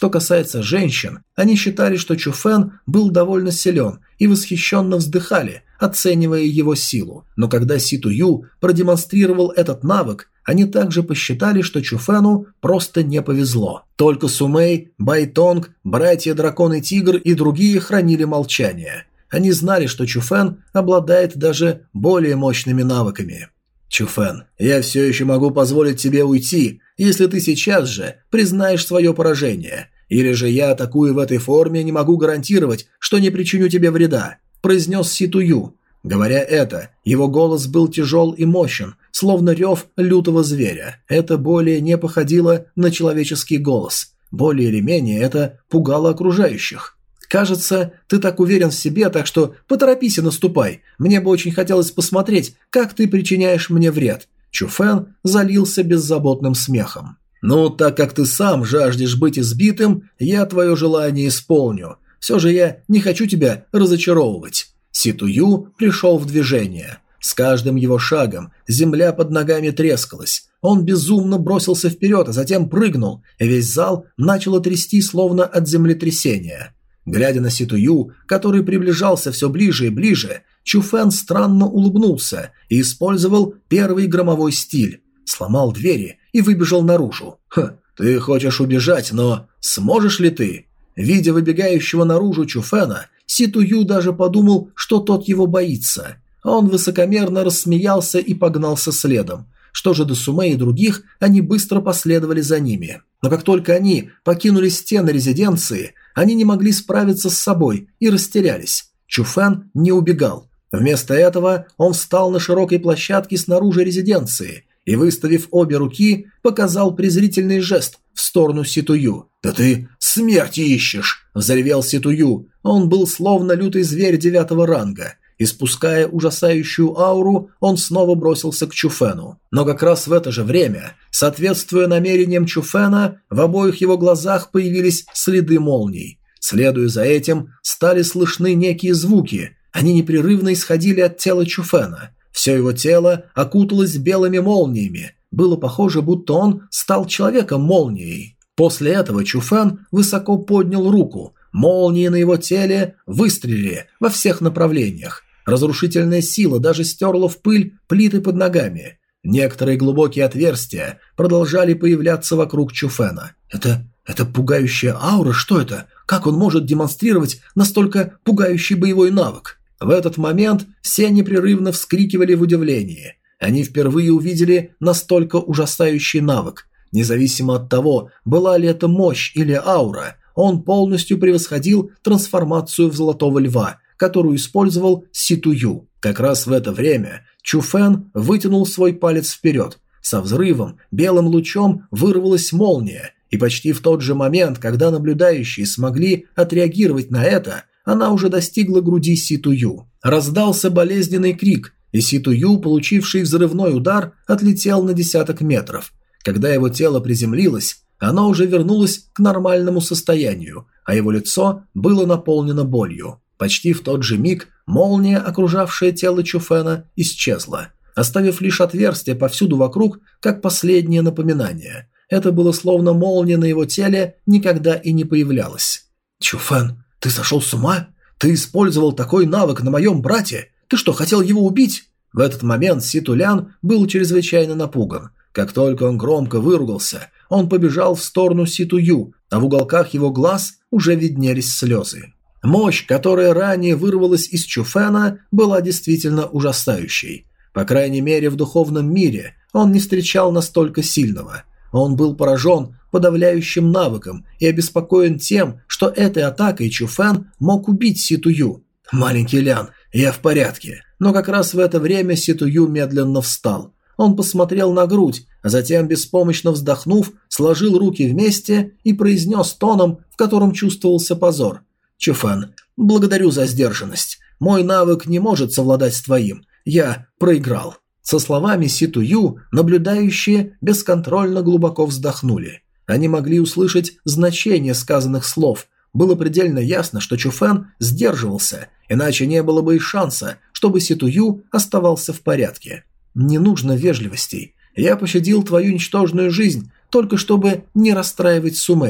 S1: Что касается женщин, они считали, что Чуфэн был довольно силен и восхищенно вздыхали, оценивая его силу. Но когда Си Тую продемонстрировал этот навык, они также посчитали, что Чуфэну просто не повезло. Только Сумэй, Байтонг, братья-дракон и тигр и другие хранили молчание. Они знали, что Чуфэн обладает даже более мощными навыками. «Чуфэн, я все еще могу позволить тебе уйти, если ты сейчас же признаешь свое поражение. Или же я, атакуя в этой форме, не могу гарантировать, что не причиню тебе вреда», – произнес Си Тую. Говоря это, его голос был тяжел и мощен, словно рев лютого зверя. Это более не походило на человеческий голос. Более или менее это пугало окружающих. «Кажется, ты так уверен в себе, так что поторопись и наступай. Мне бы очень хотелось посмотреть, как ты причиняешь мне вред». Чуфэн залился беззаботным смехом. «Ну, так как ты сам жаждешь быть избитым, я твое желание исполню. Все же я не хочу тебя разочаровывать». Си Тую пришел в движение. С каждым его шагом земля под ногами трескалась. Он безумно бросился вперед, а затем прыгнул, и весь зал начало трясти, словно от землетрясения. Глядя на Си Тую, который приближался все ближе и ближе, Чуфэн странно улыбнулся и использовал первый громовой стиль. Сломал двери и выбежал наружу. «Ха, ты хочешь убежать, но сможешь ли ты?» Видя выбегающего наружу Чуфэна, Си Тую даже подумал, что тот его боится. Он высокомерно рассмеялся и погнался следом. Что же до Сумэй и других, они быстро последовали за ними. Но как только они покинули стены резиденции, они не могли справиться с собой и растерялись. Чуфэн не убегал. Вместо этого он встал на широкой площадке снаружи резиденции и, выставив обе руки, показал презрительный жест в сторону Си Тую. «Да ты смерти ищешь!» – взревел Си Тую. Он был словно лютый зверь девятого ранга. Испуская ужасающую ауру, он снова бросился к Чуфэну. Но как раз в это же время, соответствуя намерениям Чуфэна, в обоих его глазах появились следы молний. Следуя за этим, стали слышны некие звуки. Они непрерывно исходили от тела Чуфэна. Все его тело окуталось белыми молниями. Было похоже, будто он стал человеком-молнией. После этого Чуфэн высоко поднял руку. Молнии на его теле выстрелили во всех направлениях. Разрушительная сила даже стерла в пыль плиты под ногами. Некоторые глубокие отверстия продолжали появляться вокруг Чуфэна. «Это... это пугающая аура? Что это? Как он может демонстрировать настолько пугающий боевой навык?» В этот момент все непрерывно вскрикивали в удивлении. Они впервые увидели настолько ужасающий навык. Независимо от того, была ли это мощь или аура, он полностью превосходил трансформацию в Золотого Льва, которую использовал Си Тую. Как раз в это время Чуфэн вытянул свой палец вперед. Со взрывом белым лучом вырвалась молния, и почти в тот же момент, когда наблюдающие смогли отреагировать на это, она уже достигла груди Си Тую. Раздался болезненный крик, и Си Тую, получивший взрывной удар, отлетел на десяток метров. Когда его тело приземлилось, оно уже вернулось к нормальному состоянию, а его лицо было наполнено болью. Почти в тот же миг молния, окружавшая тело Чуфэна, исчезла, оставив лишь отверстие повсюду вокруг, как последнее напоминание. Это было словно молния на его теле никогда и не появлялась. «Чуфэн, ты сошел с ума? Ты использовал такой навык на моем брате? Ты что, хотел его убить?» В этот момент Си Тулян был чрезвычайно напуган. Как только он громко выругался, он побежал в сторону Си Тую, а в уголках его глаз уже виднелись слезы. Мощь, которая ранее вырвалась из Чуфэна, была действительно ужасающей. По крайней мере, в духовном мире он не встречал настолько сильного. Он был поражен подавляющим навыком и обеспокоен тем, что этой атакой Чуфэн мог убить Си Тую. «Маленький Лян, я в порядке». Но как раз в это время Си Тую медленно встал. Он посмотрел на грудь, а затем, беспомощно вздохнув, сложил руки вместе и произнес тоном, в котором чувствовался позор. «Чуфэн, благодарю за сдержанность. Мой навык не может совладать с твоим. Я проиграл». Со словами Си Тую, наблюдающие бесконтрольно глубоко вздохнули. Они могли услышать значение сказанных слов. Было предельно ясно, что Чуфэн сдерживался, иначе не было бы и шанса, чтобы Си Тую оставался в порядке. «Не нужно вежливостей. Я пощадил твою ничтожную жизнь, только чтобы не расстраивать Сумэй.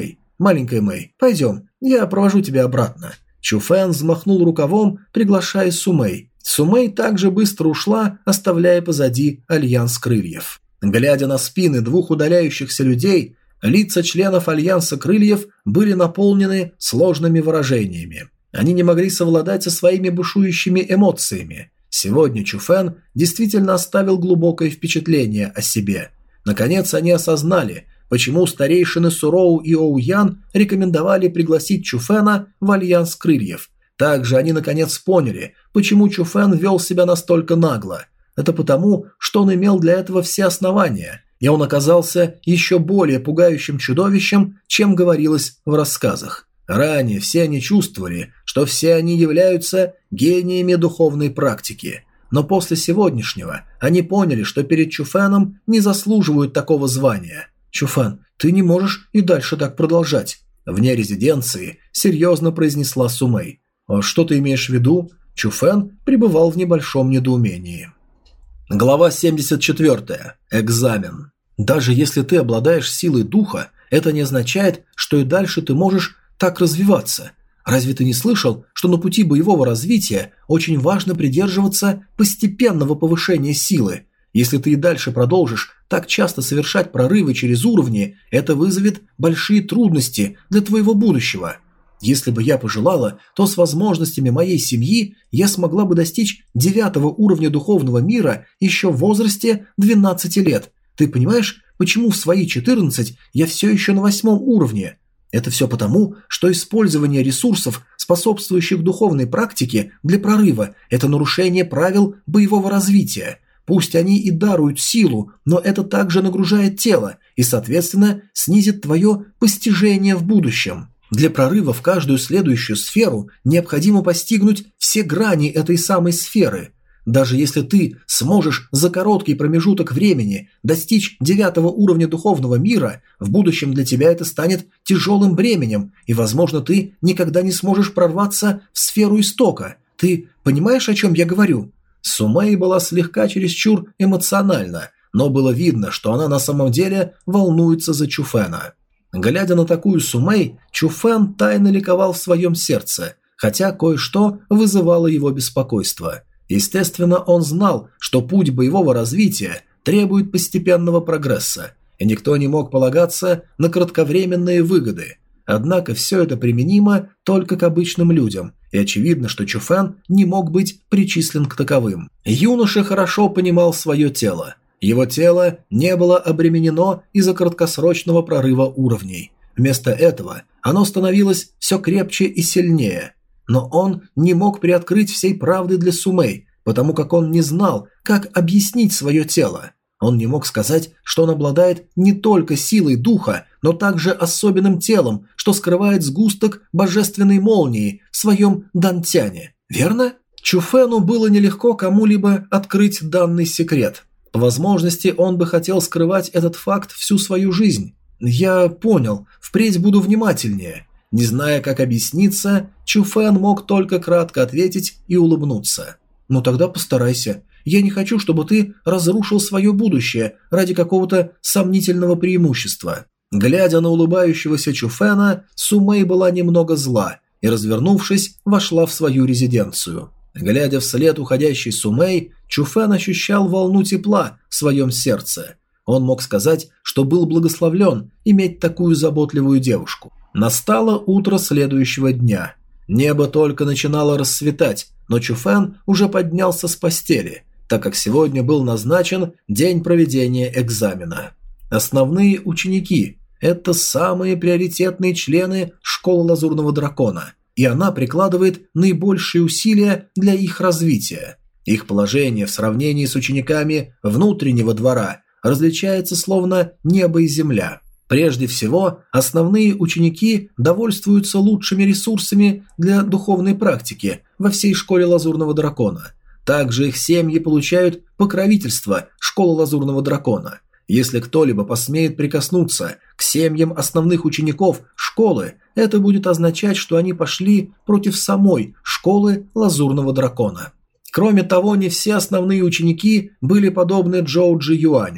S1: маленькая Мэй, пойдем, я провожу тебя обратно». Чуфэн взмахнул рукавом, приглашая Сумэй. Сумэй также быстро ушла, оставляя позади альянс крыльев. Глядя на спины двух удаляющихся людей, лица членов альянса крыльев были наполнены сложными выражениями. Они не могли совладать со своими бушующими эмоциями. Сегодня Чуфэн действительно оставил глубокое впечатление о себе. Наконец они осознали, почему старейшины Суроу и Оуян рекомендовали пригласить Чуфэна в альянс крыльев. Также они наконец поняли, почему Чуфэн вел себя настолько нагло. Это потому, что он имел для этого все основания, и он оказался еще более пугающим чудовищем, чем говорилось в рассказах. Ранее все они чувствовали, что все они являются гениями духовной практики, но после сегодняшнего они поняли, что перед Чуфэном не заслуживают такого звания. «Чуфэн, ты не можешь и дальше так продолжать», – вне резиденции серьезно произнесла Сумэй. «А что ты имеешь в виду?» Чуфэн пребывал в небольшом недоумении. Глава семьдесят четыре. Экзамен. Даже если ты обладаешь силой духа, это не означает, что и дальше ты можешь так развиваться. Разве ты не слышал, что на пути боевого развития очень важно придерживаться постепенного повышения силы? Если ты и дальше продолжишь так часто совершать прорывы через уровни, это вызовет большие трудности для твоего будущего. Если бы я пожелала, то с возможностями моей семьи я смогла бы достичь девятого уровня духовного мира еще в возрасте двенадцати лет. Ты понимаешь, почему в свои четырнадцать я все еще на восьмом уровне? Это все потому, что использование ресурсов, способствующих духовной практике для прорыва, это нарушение правил боевого развития. Пусть они и даруют силу, но это также нагружает тело и, соответственно, снизит твое постижение в будущем. Для прорыва в каждую следующую сферу необходимо постигнуть все грани этой самой сферы. Даже если ты сможешь за короткий промежуток времени достичь девятого уровня духовного мира, в будущем для тебя это станет тяжелым бременем, и, возможно, ты никогда не сможешь прорваться в сферу истока. Ты понимаешь, о чем я говорю? Сумэй была слегка чересчур эмоциональна, но было видно, что она на самом деле волнуется за Чуфэна. Глядя на такую Сумэй, Чуфэн тайно ликовал в своем сердце, хотя кое-что вызывало его беспокойство. Естественно, он знал, что путь боевого развития требует постепенного прогресса, и никто не мог полагаться на кратковременные выгоды. Однако все это применимо только к обычным людям, и очевидно, что Чуфэн не мог быть причислен к таковым. Юноша хорошо понимал свое тело. Его тело не было обременено из-за краткосрочного прорыва уровней. Вместо этого оно становилось все крепче и сильнее. Но он не мог приоткрыть всей правды для Сумэй, потому как он не знал, как объяснить свое тело. Он не мог сказать, что он обладает не только силой духа, но также особенным телом, что скрывает сгусток божественной молнии в своем дантяне. Верно? Чуфэну было нелегко кому-либо открыть данный секрет. По возможности он бы хотел скрывать этот факт всю свою жизнь. Я понял, впредь буду внимательнее. Не зная, как объясниться, Чуфэн мог только кратко ответить и улыбнуться. «Ну тогда постарайся. Я не хочу, чтобы ты разрушил свое будущее ради какого-то сомнительного преимущества». Глядя на улыбающегося Чуфэна, Сумэй была немного зла и, развернувшись, вошла в свою резиденцию. Глядя вслед уходящей Сумэй, Чуфэн ощущал волну тепла в своем сердце. Он мог сказать, что был благословлен иметь такую заботливую девушку. Настало утро следующего дня. Небо только начинало рассветать, но Чуфэн уже поднялся с постели, так как сегодня был назначен день проведения экзамена. Основные ученики – это самые приоритетные члены школы Лазурного Дракона, и она прикладывает наибольшие усилия для их развития. Их положение в сравнении с учениками внутреннего двора различается словно небо и земля. Прежде всего, основные ученики довольствуются лучшими ресурсами для духовной практики во всей школе Лазурного Дракона. Также их семьи получают покровительство школы Лазурного Дракона. Если кто-либо посмеет прикоснуться к семьям основных учеников школы, это будет означать, что они пошли против самой школы Лазурного Дракона. Кроме того, не все основные ученики были подобны Джоу Джи Юаню.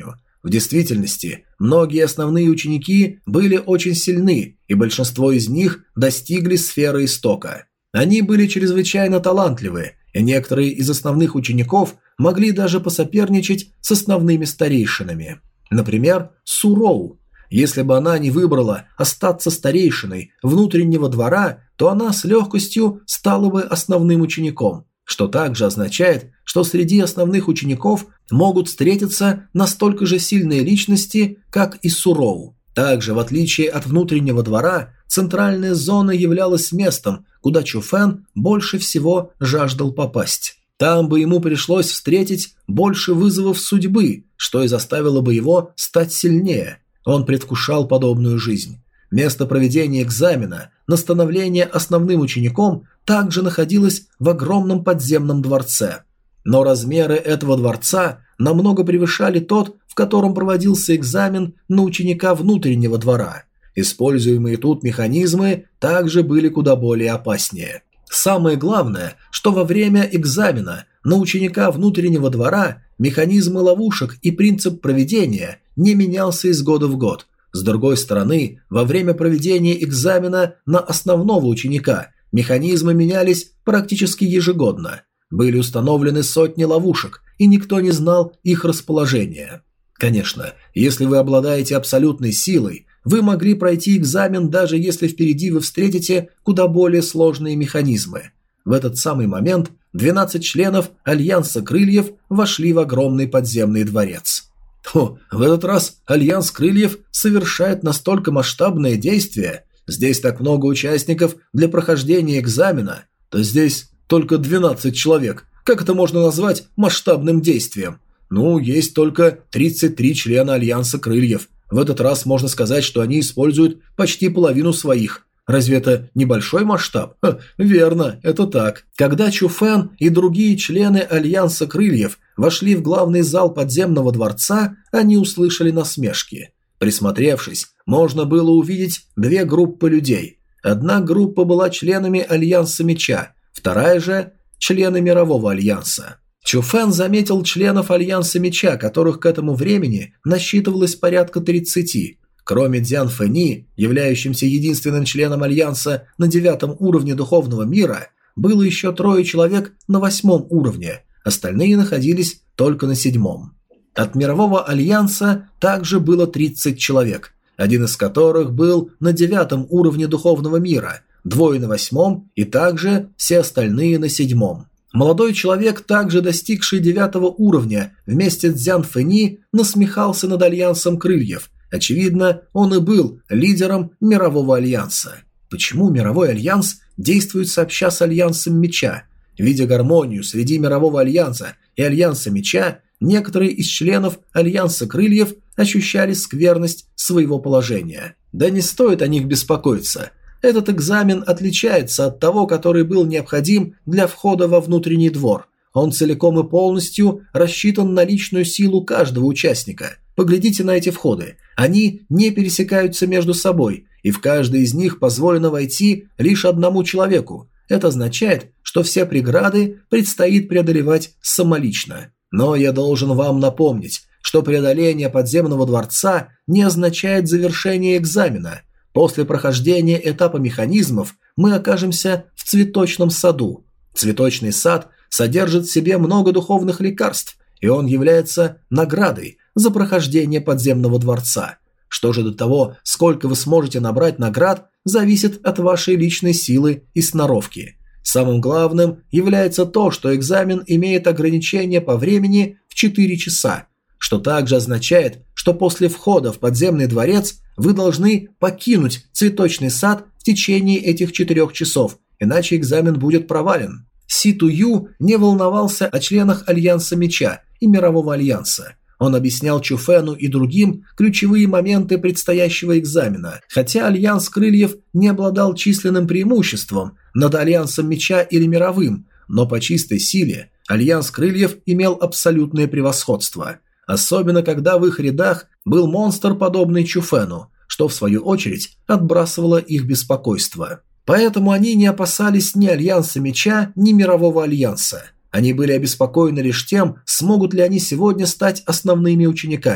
S1: В действительности, многие основные ученики были очень сильны, и большинство из них достигли сферы истока. Они были чрезвычайно талантливы, и некоторые из основных учеников могли даже посоперничать с основными старейшинами. Например, Суроу. Если бы она не выбрала остаться старейшиной внутреннего двора, то она с легкостью стала бы основным учеником, что также означает, что среди основных учеников могут встретиться настолько же сильные личности, как и Суроу. Также, в отличие от внутреннего двора, центральная зона являлась местом, куда Чуфэн больше всего жаждал попасть. Там бы ему пришлось встретить больше вызовов судьбы, что и заставило бы его стать сильнее. Он предвкушал подобную жизнь. Место проведения экзамена на становление основным учеником также находилось в огромном подземном дворце. Но размеры этого дворца намного превышали тот, в котором проводился экзамен на ученика внутреннего двора. Используемые тут механизмы также были куда более опаснее. Самое главное, что во время экзамена на ученика внутреннего двора механизмы ловушек и принцип проведения не менялся из года в год. С другой стороны, во время проведения экзамена на основного ученика механизмы менялись практически ежегодно. Были установлены сотни ловушек, и никто не знал их расположения. Конечно, если вы обладаете абсолютной силой, вы могли пройти экзамен, даже если впереди вы встретите куда более сложные механизмы. В этот самый момент двенадцать членов Альянса Крыльев вошли в огромный подземный дворец. О, в этот раз Альянс Крыльев совершает настолько масштабное действие, здесь так много участников для прохождения экзамена, то здесь только двенадцать человек. Как это можно назвать масштабным действием? Ну, есть только тридцать три члена Альянса Крыльев. В этот раз можно сказать, что они используют почти половину своих. Разве это небольшой масштаб? Ха, верно, это так. Когда Чуфэн и другие члены Альянса Крыльев вошли в главный зал подземного дворца, они услышали насмешки. Присмотревшись, можно было увидеть две группы людей. Одна группа была членами Альянса Меча, вторая же – члены Мирового Альянса. Чуфэн заметил членов Альянса Меча, которых к этому времени насчитывалось порядка тридцати. Кроме Дзян Фэни, являющимся единственным членом Альянса на девятом уровне духовного мира, было еще трое человек на восьмом уровне, остальные находились только на седьмом. От Мирового Альянса также было тридцать человек, один из которых был на девятом уровне духовного мира, двое на восьмом и также все остальные на седьмом. Молодой человек, также достигший девятого уровня, вместе с Дзян Фэни насмехался над Альянсом Крыльев. Очевидно, он и был лидером Мирового Альянса. Почему Мировой Альянс действует сообща с Альянсом Меча? Видя гармонию среди Мирового Альянса и Альянса Меча, некоторые из членов Альянса Крыльев ощущали скверность своего положения. Да не стоит о них беспокоиться. Этот экзамен отличается от того, который был необходим для входа во внутренний двор. Он целиком и полностью рассчитан на личную силу каждого участника. Поглядите на эти входы. Они не пересекаются между собой, и в каждый из них позволено войти лишь одному человеку. Это означает, что все преграды предстоит преодолевать самолично. Но я должен вам напомнить, что преодоление подземного дворца не означает завершение экзамена. После прохождения этапа механизмов мы окажемся в цветочном саду. Цветочный сад содержит в себе много духовных лекарств, и он является наградой за прохождение подземного дворца. Что же до того, сколько вы сможете набрать наград, зависит от вашей личной силы и сноровки. Самым главным является то, что экзамен имеет ограничение по времени в четыре часа, что также означает, что после входа в подземный дворец вы должны покинуть цветочный сад в течение этих четырех часов, иначе экзамен будет провален. Си Ту Ю не волновался о членах Альянса Меча и Мирового Альянса. Он объяснял Чуфэну и другим ключевые моменты предстоящего экзамена, хотя Альянс Крыльев не обладал численным преимуществом над Альянсом Меча или Мировым, но по чистой силе Альянс Крыльев имел абсолютное превосходство. Особенно, когда в их рядах был монстр, подобный Чуфэну, что в свою очередь отбрасывало их беспокойство. Поэтому они не опасались ни Альянса Меча, ни Мирового Альянса. Они были обеспокоены лишь тем, смогут ли они сегодня стать основными учениками.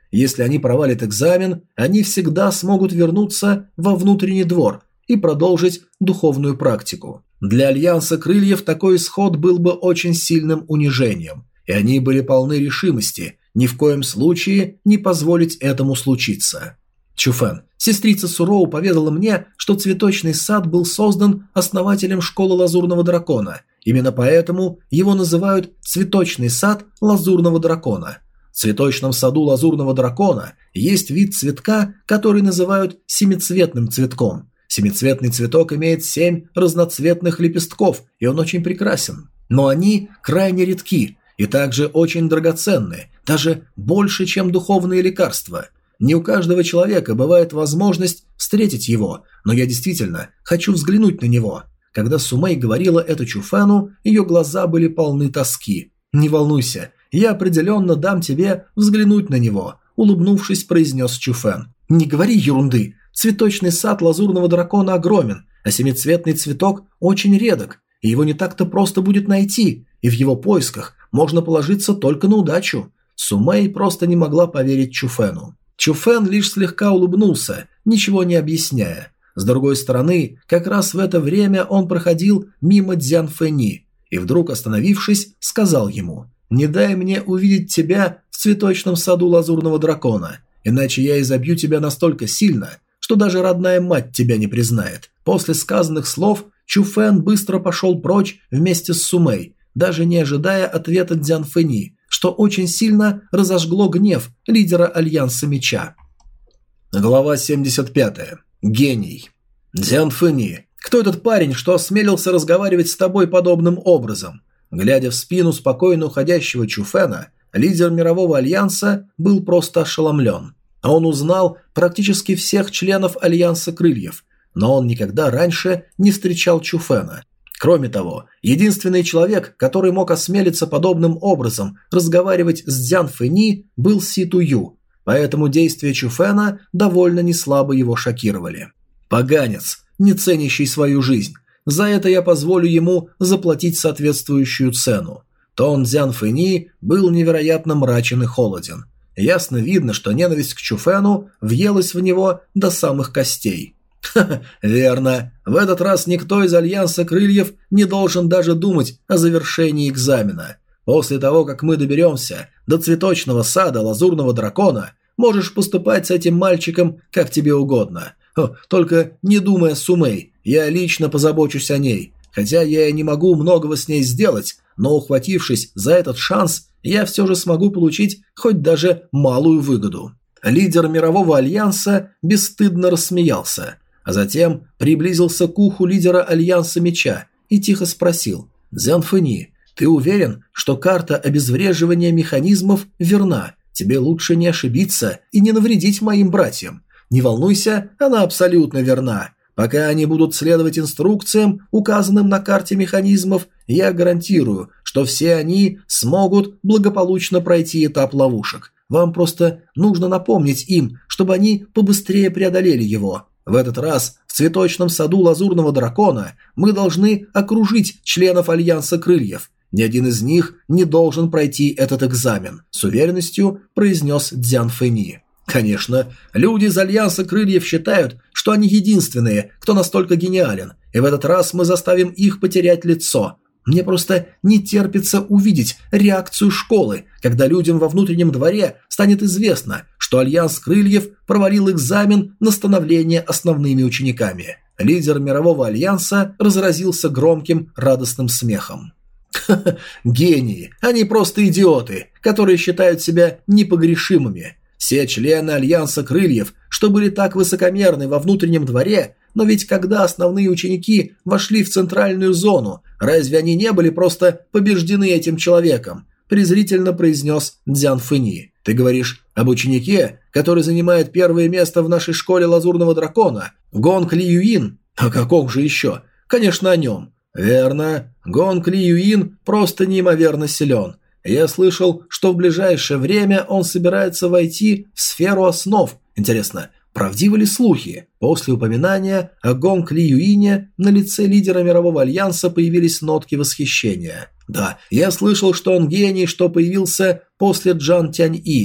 S1: Если они провалят экзамен, они всегда смогут вернуться во внутренний двор и продолжить духовную практику. Для Альянса Крыльев такой исход был бы очень сильным унижением, и они были полны решимости ни в коем случае не позволить этому случиться. Чуфэн, сестрица Суроу поведала мне, что цветочный сад был создан основателем школы Лазурного Дракона. Именно поэтому его называют «Цветочный сад Лазурного Дракона». В цветочном саду Лазурного Дракона есть вид цветка, который называют семицветным цветком. Семицветный цветок имеет семь разноцветных лепестков, и он очень прекрасен. Но они крайне редки и также очень драгоценны, даже больше, чем духовные лекарства. Не у каждого человека бывает возможность встретить его, но я действительно хочу взглянуть на него. Когда Сумэй говорила это Чуфэну, ее глаза были полны тоски. «Не волнуйся, я определенно дам тебе взглянуть на него», – улыбнувшись, произнес Чуфэн. «Не говори ерунды. Цветочный сад Лазурного Дракона огромен, а семицветный цветок очень редок, и его не так-то просто будет найти, и в его поисках можно положиться только на удачу». Сумэй просто не могла поверить Чуфэну. Чуфэн лишь слегка улыбнулся, ничего не объясняя. С другой стороны, как раз в это время он проходил мимо Дзян Фэни, и вдруг, остановившись, сказал ему: «Не дай мне увидеть тебя в цветочном саду Лазурного Дракона, иначе я изобью тебя настолько сильно, что даже родная мать тебя не признает». После сказанных слов Чуфэн быстро пошел прочь вместе с Сумэй, даже не ожидая ответа Дзян Фэни, что очень сильно разожгло гнев лидера Альянса Меча. Глава семьдесят пятая. Гений. Дзян Фэни, кто этот парень, что осмелился разговаривать с тобой подобным образом? Глядя в спину спокойно уходящего Чуфэна, лидер мирового альянса был просто ошеломлен. Он узнал практически всех членов Альянса Крыльев, но он никогда раньше не встречал Чуфэна. Кроме того, единственный человек, который мог осмелиться подобным образом разговаривать с Дзян Фэни, был Си Тую, поэтому действия Чуфэна довольно неслабо его шокировали. Поганец, не ценящий свою жизнь. За это я позволю ему заплатить соответствующую цену. Тон Дзян Фэни был невероятно мрачен и холоден. Ясно видно, что ненависть к Чуфэну въелась в него до самых костей. Ха-ха, верно. В этот раз никто из Альянса Крыльев не должен даже думать о завершении экзамена. После того, как мы доберемся до цветочного сада Лазурного Дракона, можешь поступать с этим мальчиком как тебе угодно. О, только не думай о Сумэй, я лично позабочусь о ней. Хотя я и не могу многого с ней сделать, но ухватившись за этот шанс, я все же смогу получить хоть даже малую выгоду». Лидер мирового альянса бесстыдно рассмеялся, а затем приблизился к уху лидера Альянса Меча и тихо спросил: «Дзян Фэни, ты уверен, что карта обезвреживания механизмов верна? Тебе лучше не ошибиться и не навредить моим братьям. Не волнуйся, она абсолютно верна. Пока они будут следовать инструкциям, указанным на карте механизмов, я гарантирую, что все они смогут благополучно пройти этап ловушек. Вам просто нужно напомнить им, чтобы они побыстрее преодолели его. В этот раз в цветочном саду Лазурного Дракона мы должны окружить членов Альянса Крыльев. Ни один из них не должен пройти этот экзамен», – с уверенностью произнес Дзян Фэни. Конечно, люди из Альянса Крыльев считают, что они единственные, кто настолько гениален, и в этот раз мы заставим их потерять лицо. Мне просто не терпится увидеть реакцию школы, когда людям во внутреннем дворе станет известно, что Альянс Крыльев провалил экзамен на становление основными учениками. Лидер мирового альянса разразился громким радостным смехом. «Ха-ха, гении, они просто идиоты, которые считают себя непогрешимыми. Все члены Альянса Крыльев, что были так высокомерны во внутреннем дворе, но ведь когда основные ученики вошли в центральную зону, разве они не были просто побеждены этим человеком?» – презрительно произнес Дзян Фэни. «Ты говоришь об ученике, который занимает первое место в нашей школе Лазурного Дракона, Гонг Ли Юин? О каком же еще? Конечно, о нем». «Верно. Гонг Ли Юин просто неимоверно силен. Я слышал, что в ближайшее время он собирается войти в сферу основ. Интересно, правдивы ли слухи?» После упоминания о Гонг Ли Юине на лице лидера мирового альянса появились нотки восхищения. «Да, я слышал, что он гений, что появился после Джан Тянь И.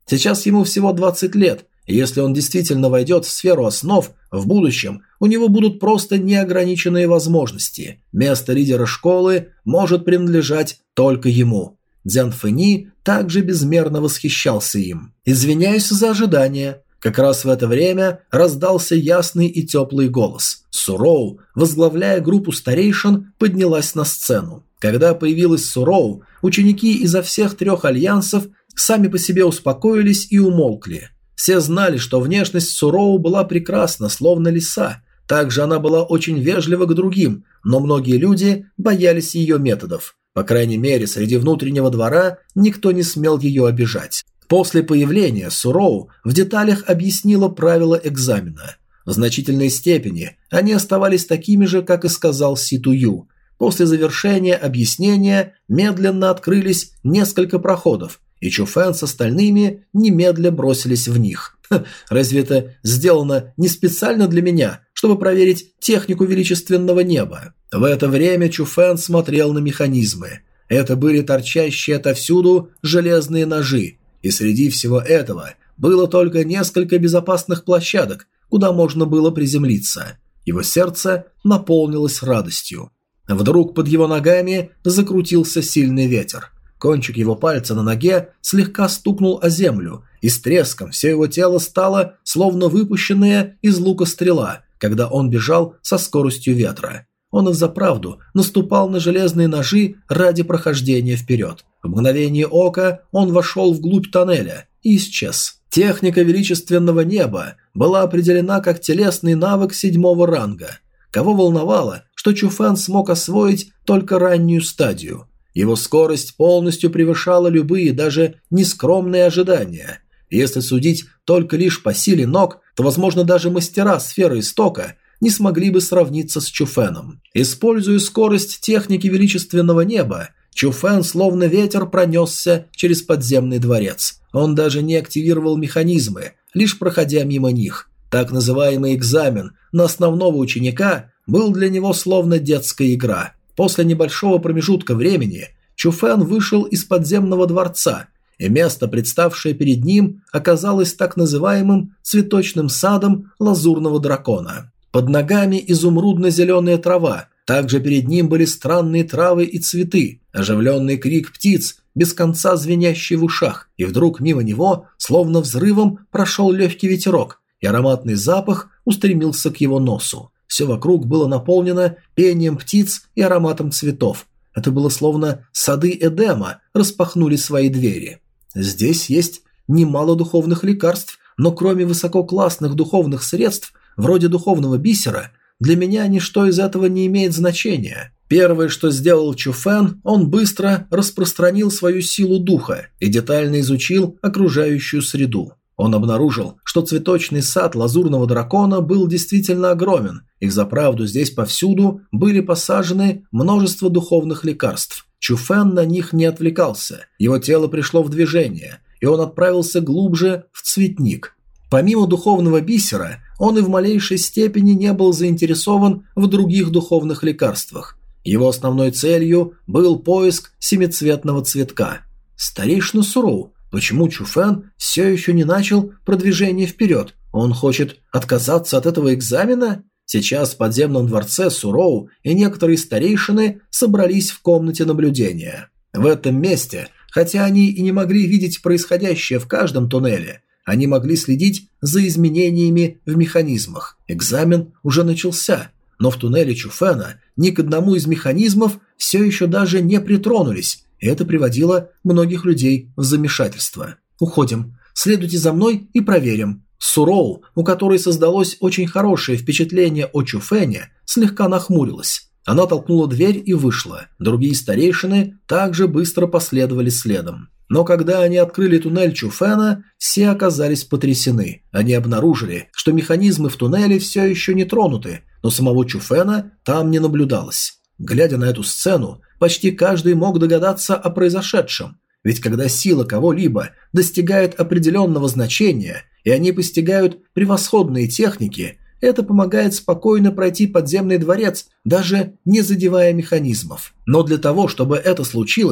S1: Сейчас ему всего двадцать лет, и если он действительно войдет в сферу основ, в будущем у него будут просто неограниченные возможности. Место лидера школы может принадлежать только ему. Дзян Фэни также безмерно восхищался им. «Извиняюсь за ожидание». Как раз в это время раздался ясный и теплый голос. Суроу, возглавляя группу старейшин, поднялась на сцену. Когда появилась Суроу, ученики изо всех трех альянсов сами по себе успокоились и умолкли. Все знали, что внешность Суроу была прекрасна, словно лиса. Также она была очень вежлива к другим, но многие люди боялись ее методов. По крайней мере, среди внутреннего двора никто не смел ее обижать. После появления Суроу в деталях объяснила правила экзамена. В значительной степени они оставались такими же, как и сказал Си Тую. После завершения объяснения медленно открылись несколько проходов, и Чу Фэн с остальными немедля бросились в них. Ха, разве это сделано не специально для меня, чтобы проверить технику величественного неба? В это время Чу Фэн смотрел на механизмы. Это были торчащие отовсюду железные ножи, и среди всего этого было только несколько безопасных площадок, куда можно было приземлиться. Его сердце наполнилось радостью. Вдруг под его ногами закрутился сильный ветер. Кончик его пальца на ноге слегка стукнул о землю, и с треском все его тело стало словно выпущенная из лука стрела, когда он бежал со скоростью ветра. Он и взаправду наступал на железные ножи ради прохождения вперед. В мгновение ока он вошел вглубь тоннеля и исчез. Техника величественного неба была определена как телесный навык седьмого ранга. Кого волновало, что Чу Фэн смог освоить только раннюю стадию. Его скорость полностью превышала любые, даже нескромные ожидания. Если судить только лишь по силе ног, то, возможно, даже мастера сферы истока не смогли бы сравниться с Чу Фэном. Используя скорость техники величественного неба, Чу Фэн словно ветер пронесся через подземный дворец. Он даже не активировал механизмы, лишь проходя мимо них. Так называемый экзамен на основного ученика был для него словно детская игра. После небольшого промежутка времени Чу Фэн вышел из подземного дворца, и место, представшее перед ним, оказалось так называемым цветочным садом лазурного дракона. Под ногами изумрудно-зеленая трава, также перед ним были странные травы и цветы, оживленный крик птиц, без конца звенящий в ушах, и вдруг мимо него, словно взрывом, прошел легкий ветерок, и ароматный запах устремился к его носу. Все вокруг было наполнено пением птиц и ароматом цветов. Это было словно сады Эдема распахнули свои двери. Здесь есть немало духовных лекарств, но кроме высококлассных духовных средств, вроде духовного бисера, для меня ничто из этого не имеет значения. Первое, что сделал Чу Фэн, он быстро распространил свою силу духа и детально изучил окружающую среду. Он обнаружил, что цветочный сад лазурного дракона был действительно огромен, и взаправду здесь повсюду были посажены множество духовных лекарств. Чу Фэн на них не отвлекался, его тело пришло в движение, и он отправился глубже в цветник. Помимо духовного бисера, он и в малейшей степени не был заинтересован в других духовных лекарствах. Его основной целью был поиск семицветного цветка. Старейшина Суроу, почему Чу Фэн все еще не начал продвижение вперед? Он хочет отказаться от этого экзамена? Сейчас в подземном дворце Суроу и некоторые старейшины собрались в комнате наблюдения. В этом месте, хотя они и не могли видеть происходящее в каждом туннеле, они могли следить за изменениями в механизмах. Экзамен уже начался, но в туннеле Чу Фэна ни к одному из механизмов все еще даже не притронулись, и это приводило многих людей в замешательство. «Уходим. Следуйте за мной и проверим». Суроу, у которой создалось очень хорошее впечатление о Чу Фэне, слегка нахмурилась. Она толкнула дверь и вышла. Другие старейшины также быстро последовали следом. Но когда они открыли туннель Чу Фэна, все оказались потрясены. Они обнаружили, что механизмы в туннеле все еще не тронуты, но самого Чу Фэна там не наблюдалось. Глядя на эту сцену, почти каждый мог догадаться о произошедшем. Ведь когда сила кого-либо достигает определенного значения, и они постигают превосходные техники, это помогает спокойно пройти подземный дворец, даже не задевая механизмов. Но для того, чтобы это случилось,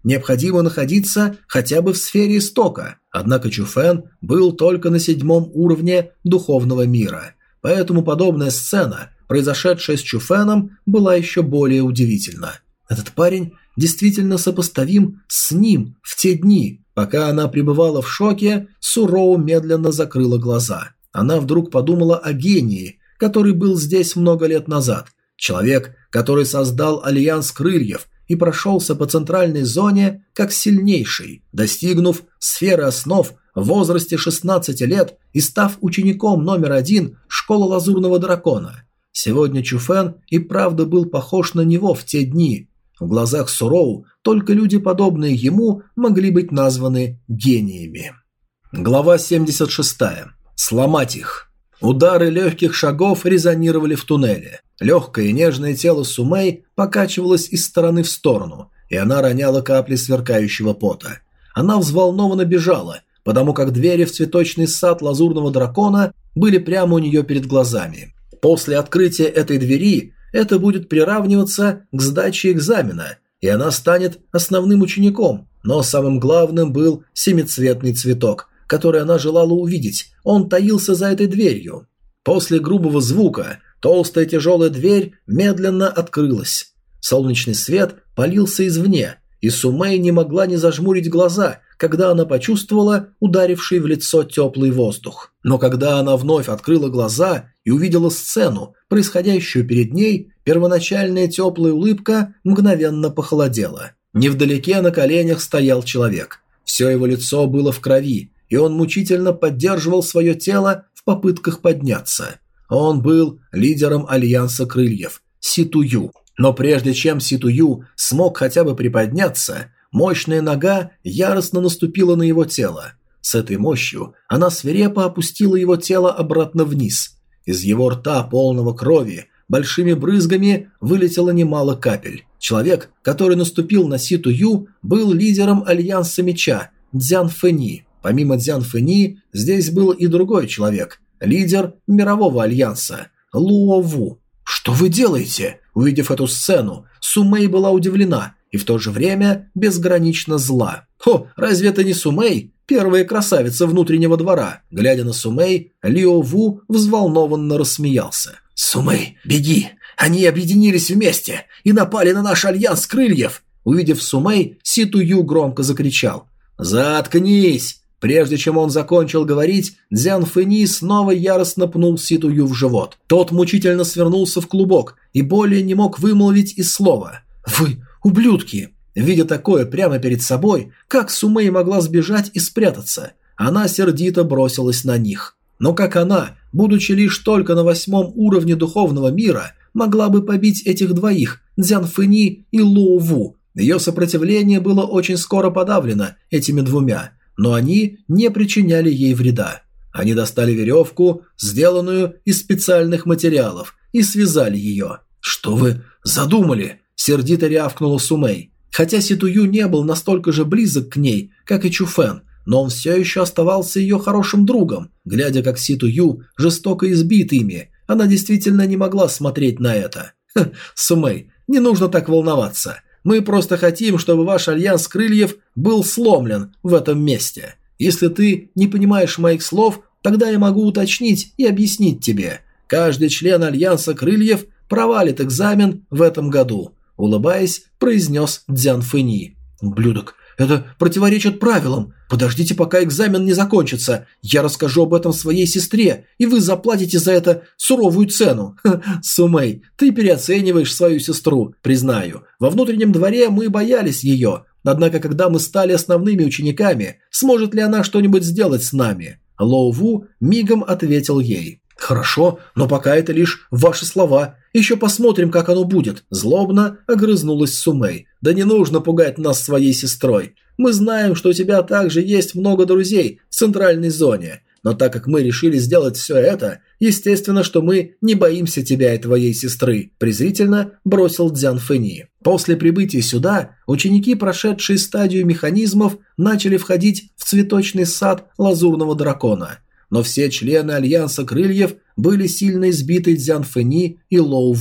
S1: необходимо находиться хотя бы в сфере истока, однако Чуфэн был только на седьмом уровне духовного мира, поэтому подобная сцена, произошедшая с Чуфэном, была еще более удивительна. Этот парень действительно сопоставим с ним в те дни. Пока она пребывала в шоке, Суроу медленно закрыла глаза. Она вдруг подумала о гении, который был здесь много лет назад. Человек, который создал Альянс Крыльев и прошелся по центральной зоне как сильнейший, достигнув сферы основ в возрасте шестнадцати лет и став учеником номер один школы Лазурного Дракона. Сегодня Чуфэн и правда был похож на него в те дни. В глазах Суроу только люди, подобные ему, могли быть названы гениями. Глава семьдесят шесть. Сломать их. Удары легких шагов резонировали в туннеле. Легкое и нежное тело Сумэй покачивалось из стороны в сторону, и она роняла капли сверкающего пота. Она взволнованно бежала, потому как двери в цветочный сад Лазурного Дракона были прямо у нее перед глазами. После открытия этой двери это будет приравниваться к сдаче экзамена, и она станет основным учеником, но самым главным был семицветный цветок, который она желала увидеть. Он таился за этой дверью. После грубого звука толстая тяжелая дверь медленно открылась. Солнечный свет палился извне, и Сумэй не могла не зажмурить глаза, когда она почувствовала ударивший в лицо теплый воздух. Но когда она вновь открыла глаза и увидела сцену, происходящую перед ней, первоначальная теплая улыбка мгновенно похолодела. Невдалеке на коленях стоял человек. Все его лицо было в крови, и он мучительно поддерживал свое тело в попытках подняться. Он был лидером Альянса Крыльев – Ситую. Но прежде чем Ситую смог хотя бы приподняться, мощная нога яростно наступила на его тело. С этой мощью она свирепо опустила его тело обратно вниз. Из его рта, полного крови, большими брызгами вылетело немало капель. Человек, который наступил на Ситую, был лидером Альянса Меча – Дзян Фэни. Помимо Дзян Фэни, здесь был и другой человек – лидер Мирового Альянса – Луо Ву. «Что вы делаете?» Увидев эту сцену, Сумэй была удивлена и в то же время безгранично зла. «Хо, разве это не Сумэй? Первая красавица внутреннего двора?» Глядя на Сумэй, Лио Ву взволнованно рассмеялся. «Сумэй, беги! Они объединились вместе и напали на наш Альянс Крыльев!» Увидев Сумэй, Ситую громко закричал. «Заткнись!» Прежде чем он закончил говорить, Дзян Фэни снова яростно пнул Ситую в живот. Тот мучительно свернулся в клубок и более не мог вымолвить и слова. «Вы ублюдки!» Видя такое прямо перед собой, как Сумэй могла сбежать и спрятаться? Она сердито бросилась на них. Но как она, будучи лишь только на восьмом уровне духовного мира, могла бы побить этих двоих, Дзян Фэни и Лоу Ву? Ее сопротивление было очень скоро подавлено этими двумя, но они не причиняли ей вреда. Они достали веревку, сделанную из специальных материалов, и связали ее. «Что вы задумали?» – сердито рявкнула Сумэй. Хотя Ситую не был настолько же близок к ней, как и Чуфэн, но он все еще оставался ее хорошим другом. Глядя, как Ситую жестоко избит ими, она действительно не могла смотреть на это. «Ха, Сумэй, не нужно так волноваться. Мы просто хотим, чтобы ваш Альянс Крыльев был сломлен в этом месте. Если ты не понимаешь моих слов, тогда я могу уточнить и объяснить тебе. Каждый член Альянса Крыльев провалит экзамен в этом году», – улыбаясь, произнес Дзян Фэни. «Ублюдок, это противоречит правилам. Подождите, пока экзамен не закончится. Я расскажу об этом своей сестре, и вы заплатите за это суровую цену». Ха, Сумэй, ты переоцениваешь свою сестру, признаю. Во внутреннем дворе мы боялись ее. Однако, когда мы стали основными учениками, сможет ли она что-нибудь сделать с нами? Лоу Ву мигом ответил ей. «Хорошо, но пока это лишь ваши слова. Еще посмотрим, как оно будет», – злобно огрызнулась Сумэй. «Да не нужно пугать нас своей сестрой. Мы знаем, что у тебя также есть много друзей в центральной зоне. Но так как мы решили сделать все это, естественно, что мы не боимся тебя и твоей сестры», – презрительно бросил Дзян Фэни. После прибытия сюда ученики, прошедшие стадию механизмов, начали входить в цветочный сад Лазурного Дракона. Но все члены Альянса Крыльев были сильно избиты Дзян Фэни и Лоу Ву.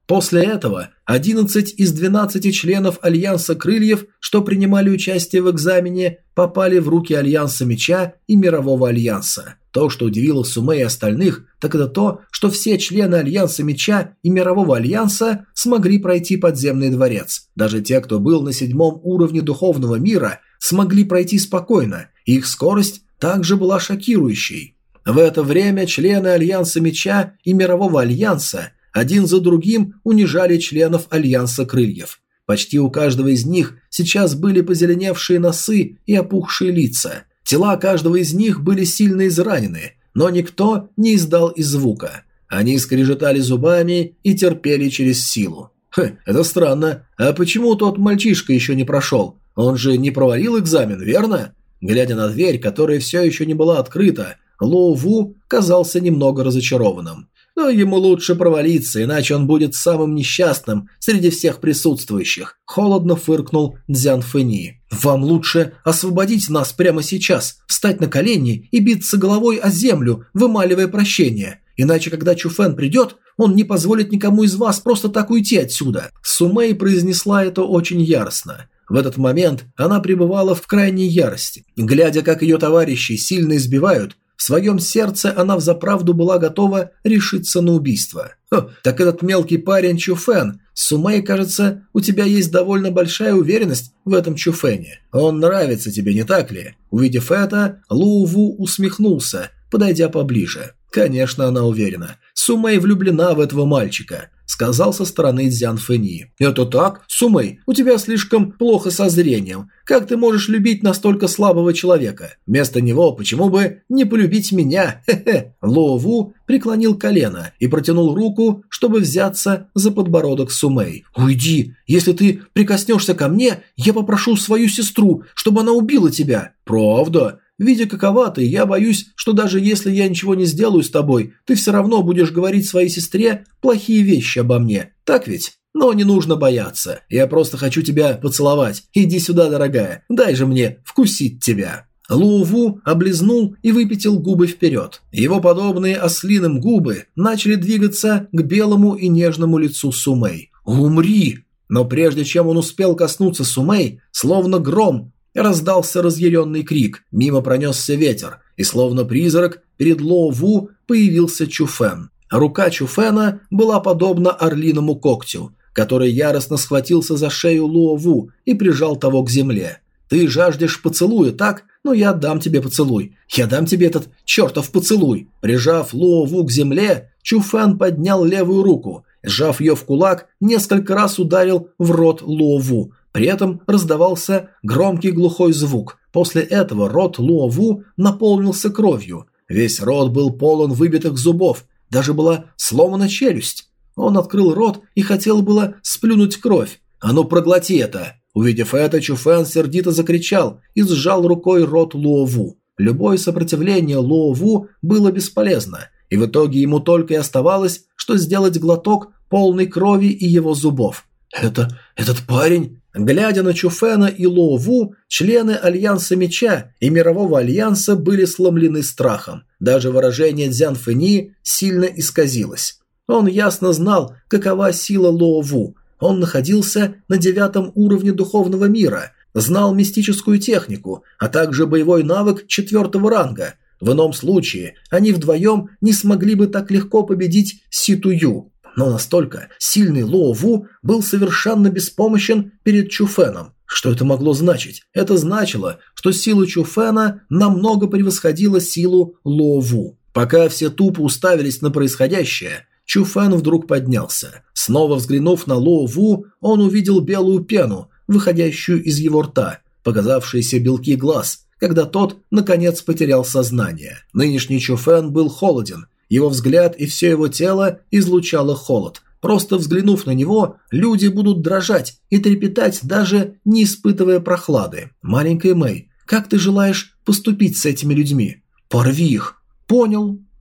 S1: После этого одиннадцать из двенадцати членов Альянса Крыльев, что принимали участие в экзамене, попали в руки Альянса Меча и Мирового Альянса. То, что удивило Суме и остальных, так это то, что все члены Альянса Меча и Мирового Альянса смогли пройти подземный дворец. Даже те, кто был на седьмом уровне духовного мира, смогли пройти спокойно, и их скорость также была шокирующей. В это время члены Альянса Меча и Мирового Альянса один за другим унижали членов Альянса Крыльев. Почти у каждого из них сейчас были позеленевшие носы и опухшие лица. Тела каждого из них были сильно изранены, но никто не издал и звука. Они скрежетали зубами и терпели через силу. Хм, это странно. А почему тот мальчишка еще не прошел? Он же не провалил экзамен, верно? Глядя на дверь, которая все еще не была открыта, Лоу Ву казался немного разочарованным. Но ему лучше провалиться, иначе он будет самым несчастным среди всех присутствующих. Холодно фыркнул Цзян Фэни. Вам лучше освободить нас прямо сейчас, встать на колени и биться головой о землю, вымаливая прощение. Иначе, когда Чуфэн придет, он не позволит никому из вас просто так уйти отсюда. Сумэй произнесла это очень яростно. В этот момент она пребывала в крайней ярости. Глядя, как ее товарищи сильно избивают, в своем сердце она взаправду была готова решиться на убийство. Хо, так этот мелкий парень Чуфэн. Сумэй, кажется, у тебя есть довольно большая уверенность в этом Чуфэне. Он нравится тебе, не так ли? Увидев это, Лоу Ву усмехнулся, подойдя поближе. Конечно, она уверена. Сумэй влюблена в этого мальчика, сказал со стороны Цзян Фэни. Это так? Сумэй, у тебя слишком плохо со зрением. Как ты можешь любить настолько слабого человека? Вместо него почему бы не полюбить меня? Хе-хе. Лоу Ву преклонил колено и протянул руку, чтобы взяться за подбородок Сумэй. Уйди. Если ты прикоснешься ко мне, я попрошу свою сестру, чтобы она убила тебя. Правда? Видя, какова ты, я боюсь, что даже если я ничего не сделаю с тобой, ты все равно будешь говорить своей сестре плохие вещи обо мне. Так ведь? Но не нужно бояться. Я просто хочу тебя поцеловать. Иди сюда, дорогая. Дай же мне вкусить тебя. Лоу Ву облизнул и выпятил губы вперед. Его подобные ослиным губы начали двигаться к белому и нежному лицу Сумэй. «Умри!» Но прежде чем он успел коснуться Сумэй, словно гром, раздался разъяренный крик, мимо пронесся ветер, и словно призрак перед Лоу Ву появился Чуфэн. Рука Чуфэна была подобна орлиному когтю, который яростно схватился за шею Лоу Ву и прижал того к земле. «Ты жаждешь поцелуя, так? Ну я дам тебе поцелуй. Я дам тебе этот чертов поцелуй». Прижав Лоу Ву к земле, Чуфэн поднял левую руку, сжав ее в кулак, несколько раз ударил в рот Лоу Ву. При этом раздавался громкий глухой звук. После этого рот Лоу Ву наполнился кровью. Весь рот был полон выбитых зубов, даже была сломана челюсть. Он открыл рот и хотел было сплюнуть кровь. «А ну проглоти это!» Увидев это, Чуфэн сердито закричал и сжал рукой рот Лоу Ву. Любое сопротивление Лоу Ву было бесполезно, и в итоге ему только и оставалось, что сделать глоток полной крови и его зубов. «Это... этот парень...» Глядя на Чуфэна и Лоу Ву, члены Альянса Меча и Мирового Альянса были сломлены страхом. Даже выражение Цзян Фэни сильно исказилось. Он ясно знал, какова сила Лоу Ву. Он находился на девятом уровне духовного мира, знал мистическую технику, а также боевой навык четвертого ранга. В ином случае они вдвоем не смогли бы так легко победить Си Тую. Но настолько сильный Лоу Ву был совершенно беспомощен перед Чуфэном. Что это могло значить? Это значило, что сила Чуфэна намного превосходила силу Лоу Ву. Пока все тупо уставились на происходящее, Чуфэн вдруг поднялся. Снова взглянув на Лоу Ву, он увидел белую пену, выходящую из его рта, показавшиеся белки глаз, когда тот, наконец, потерял сознание. Нынешний Чуфэн был холоден. Его взгляд и все его тело излучало холод. Просто взглянув на него, люди будут дрожать и трепетать, даже не испытывая прохлады. «Маленькая Мэй, как ты желаешь поступить с этими людьми? Порви их!» «Понял».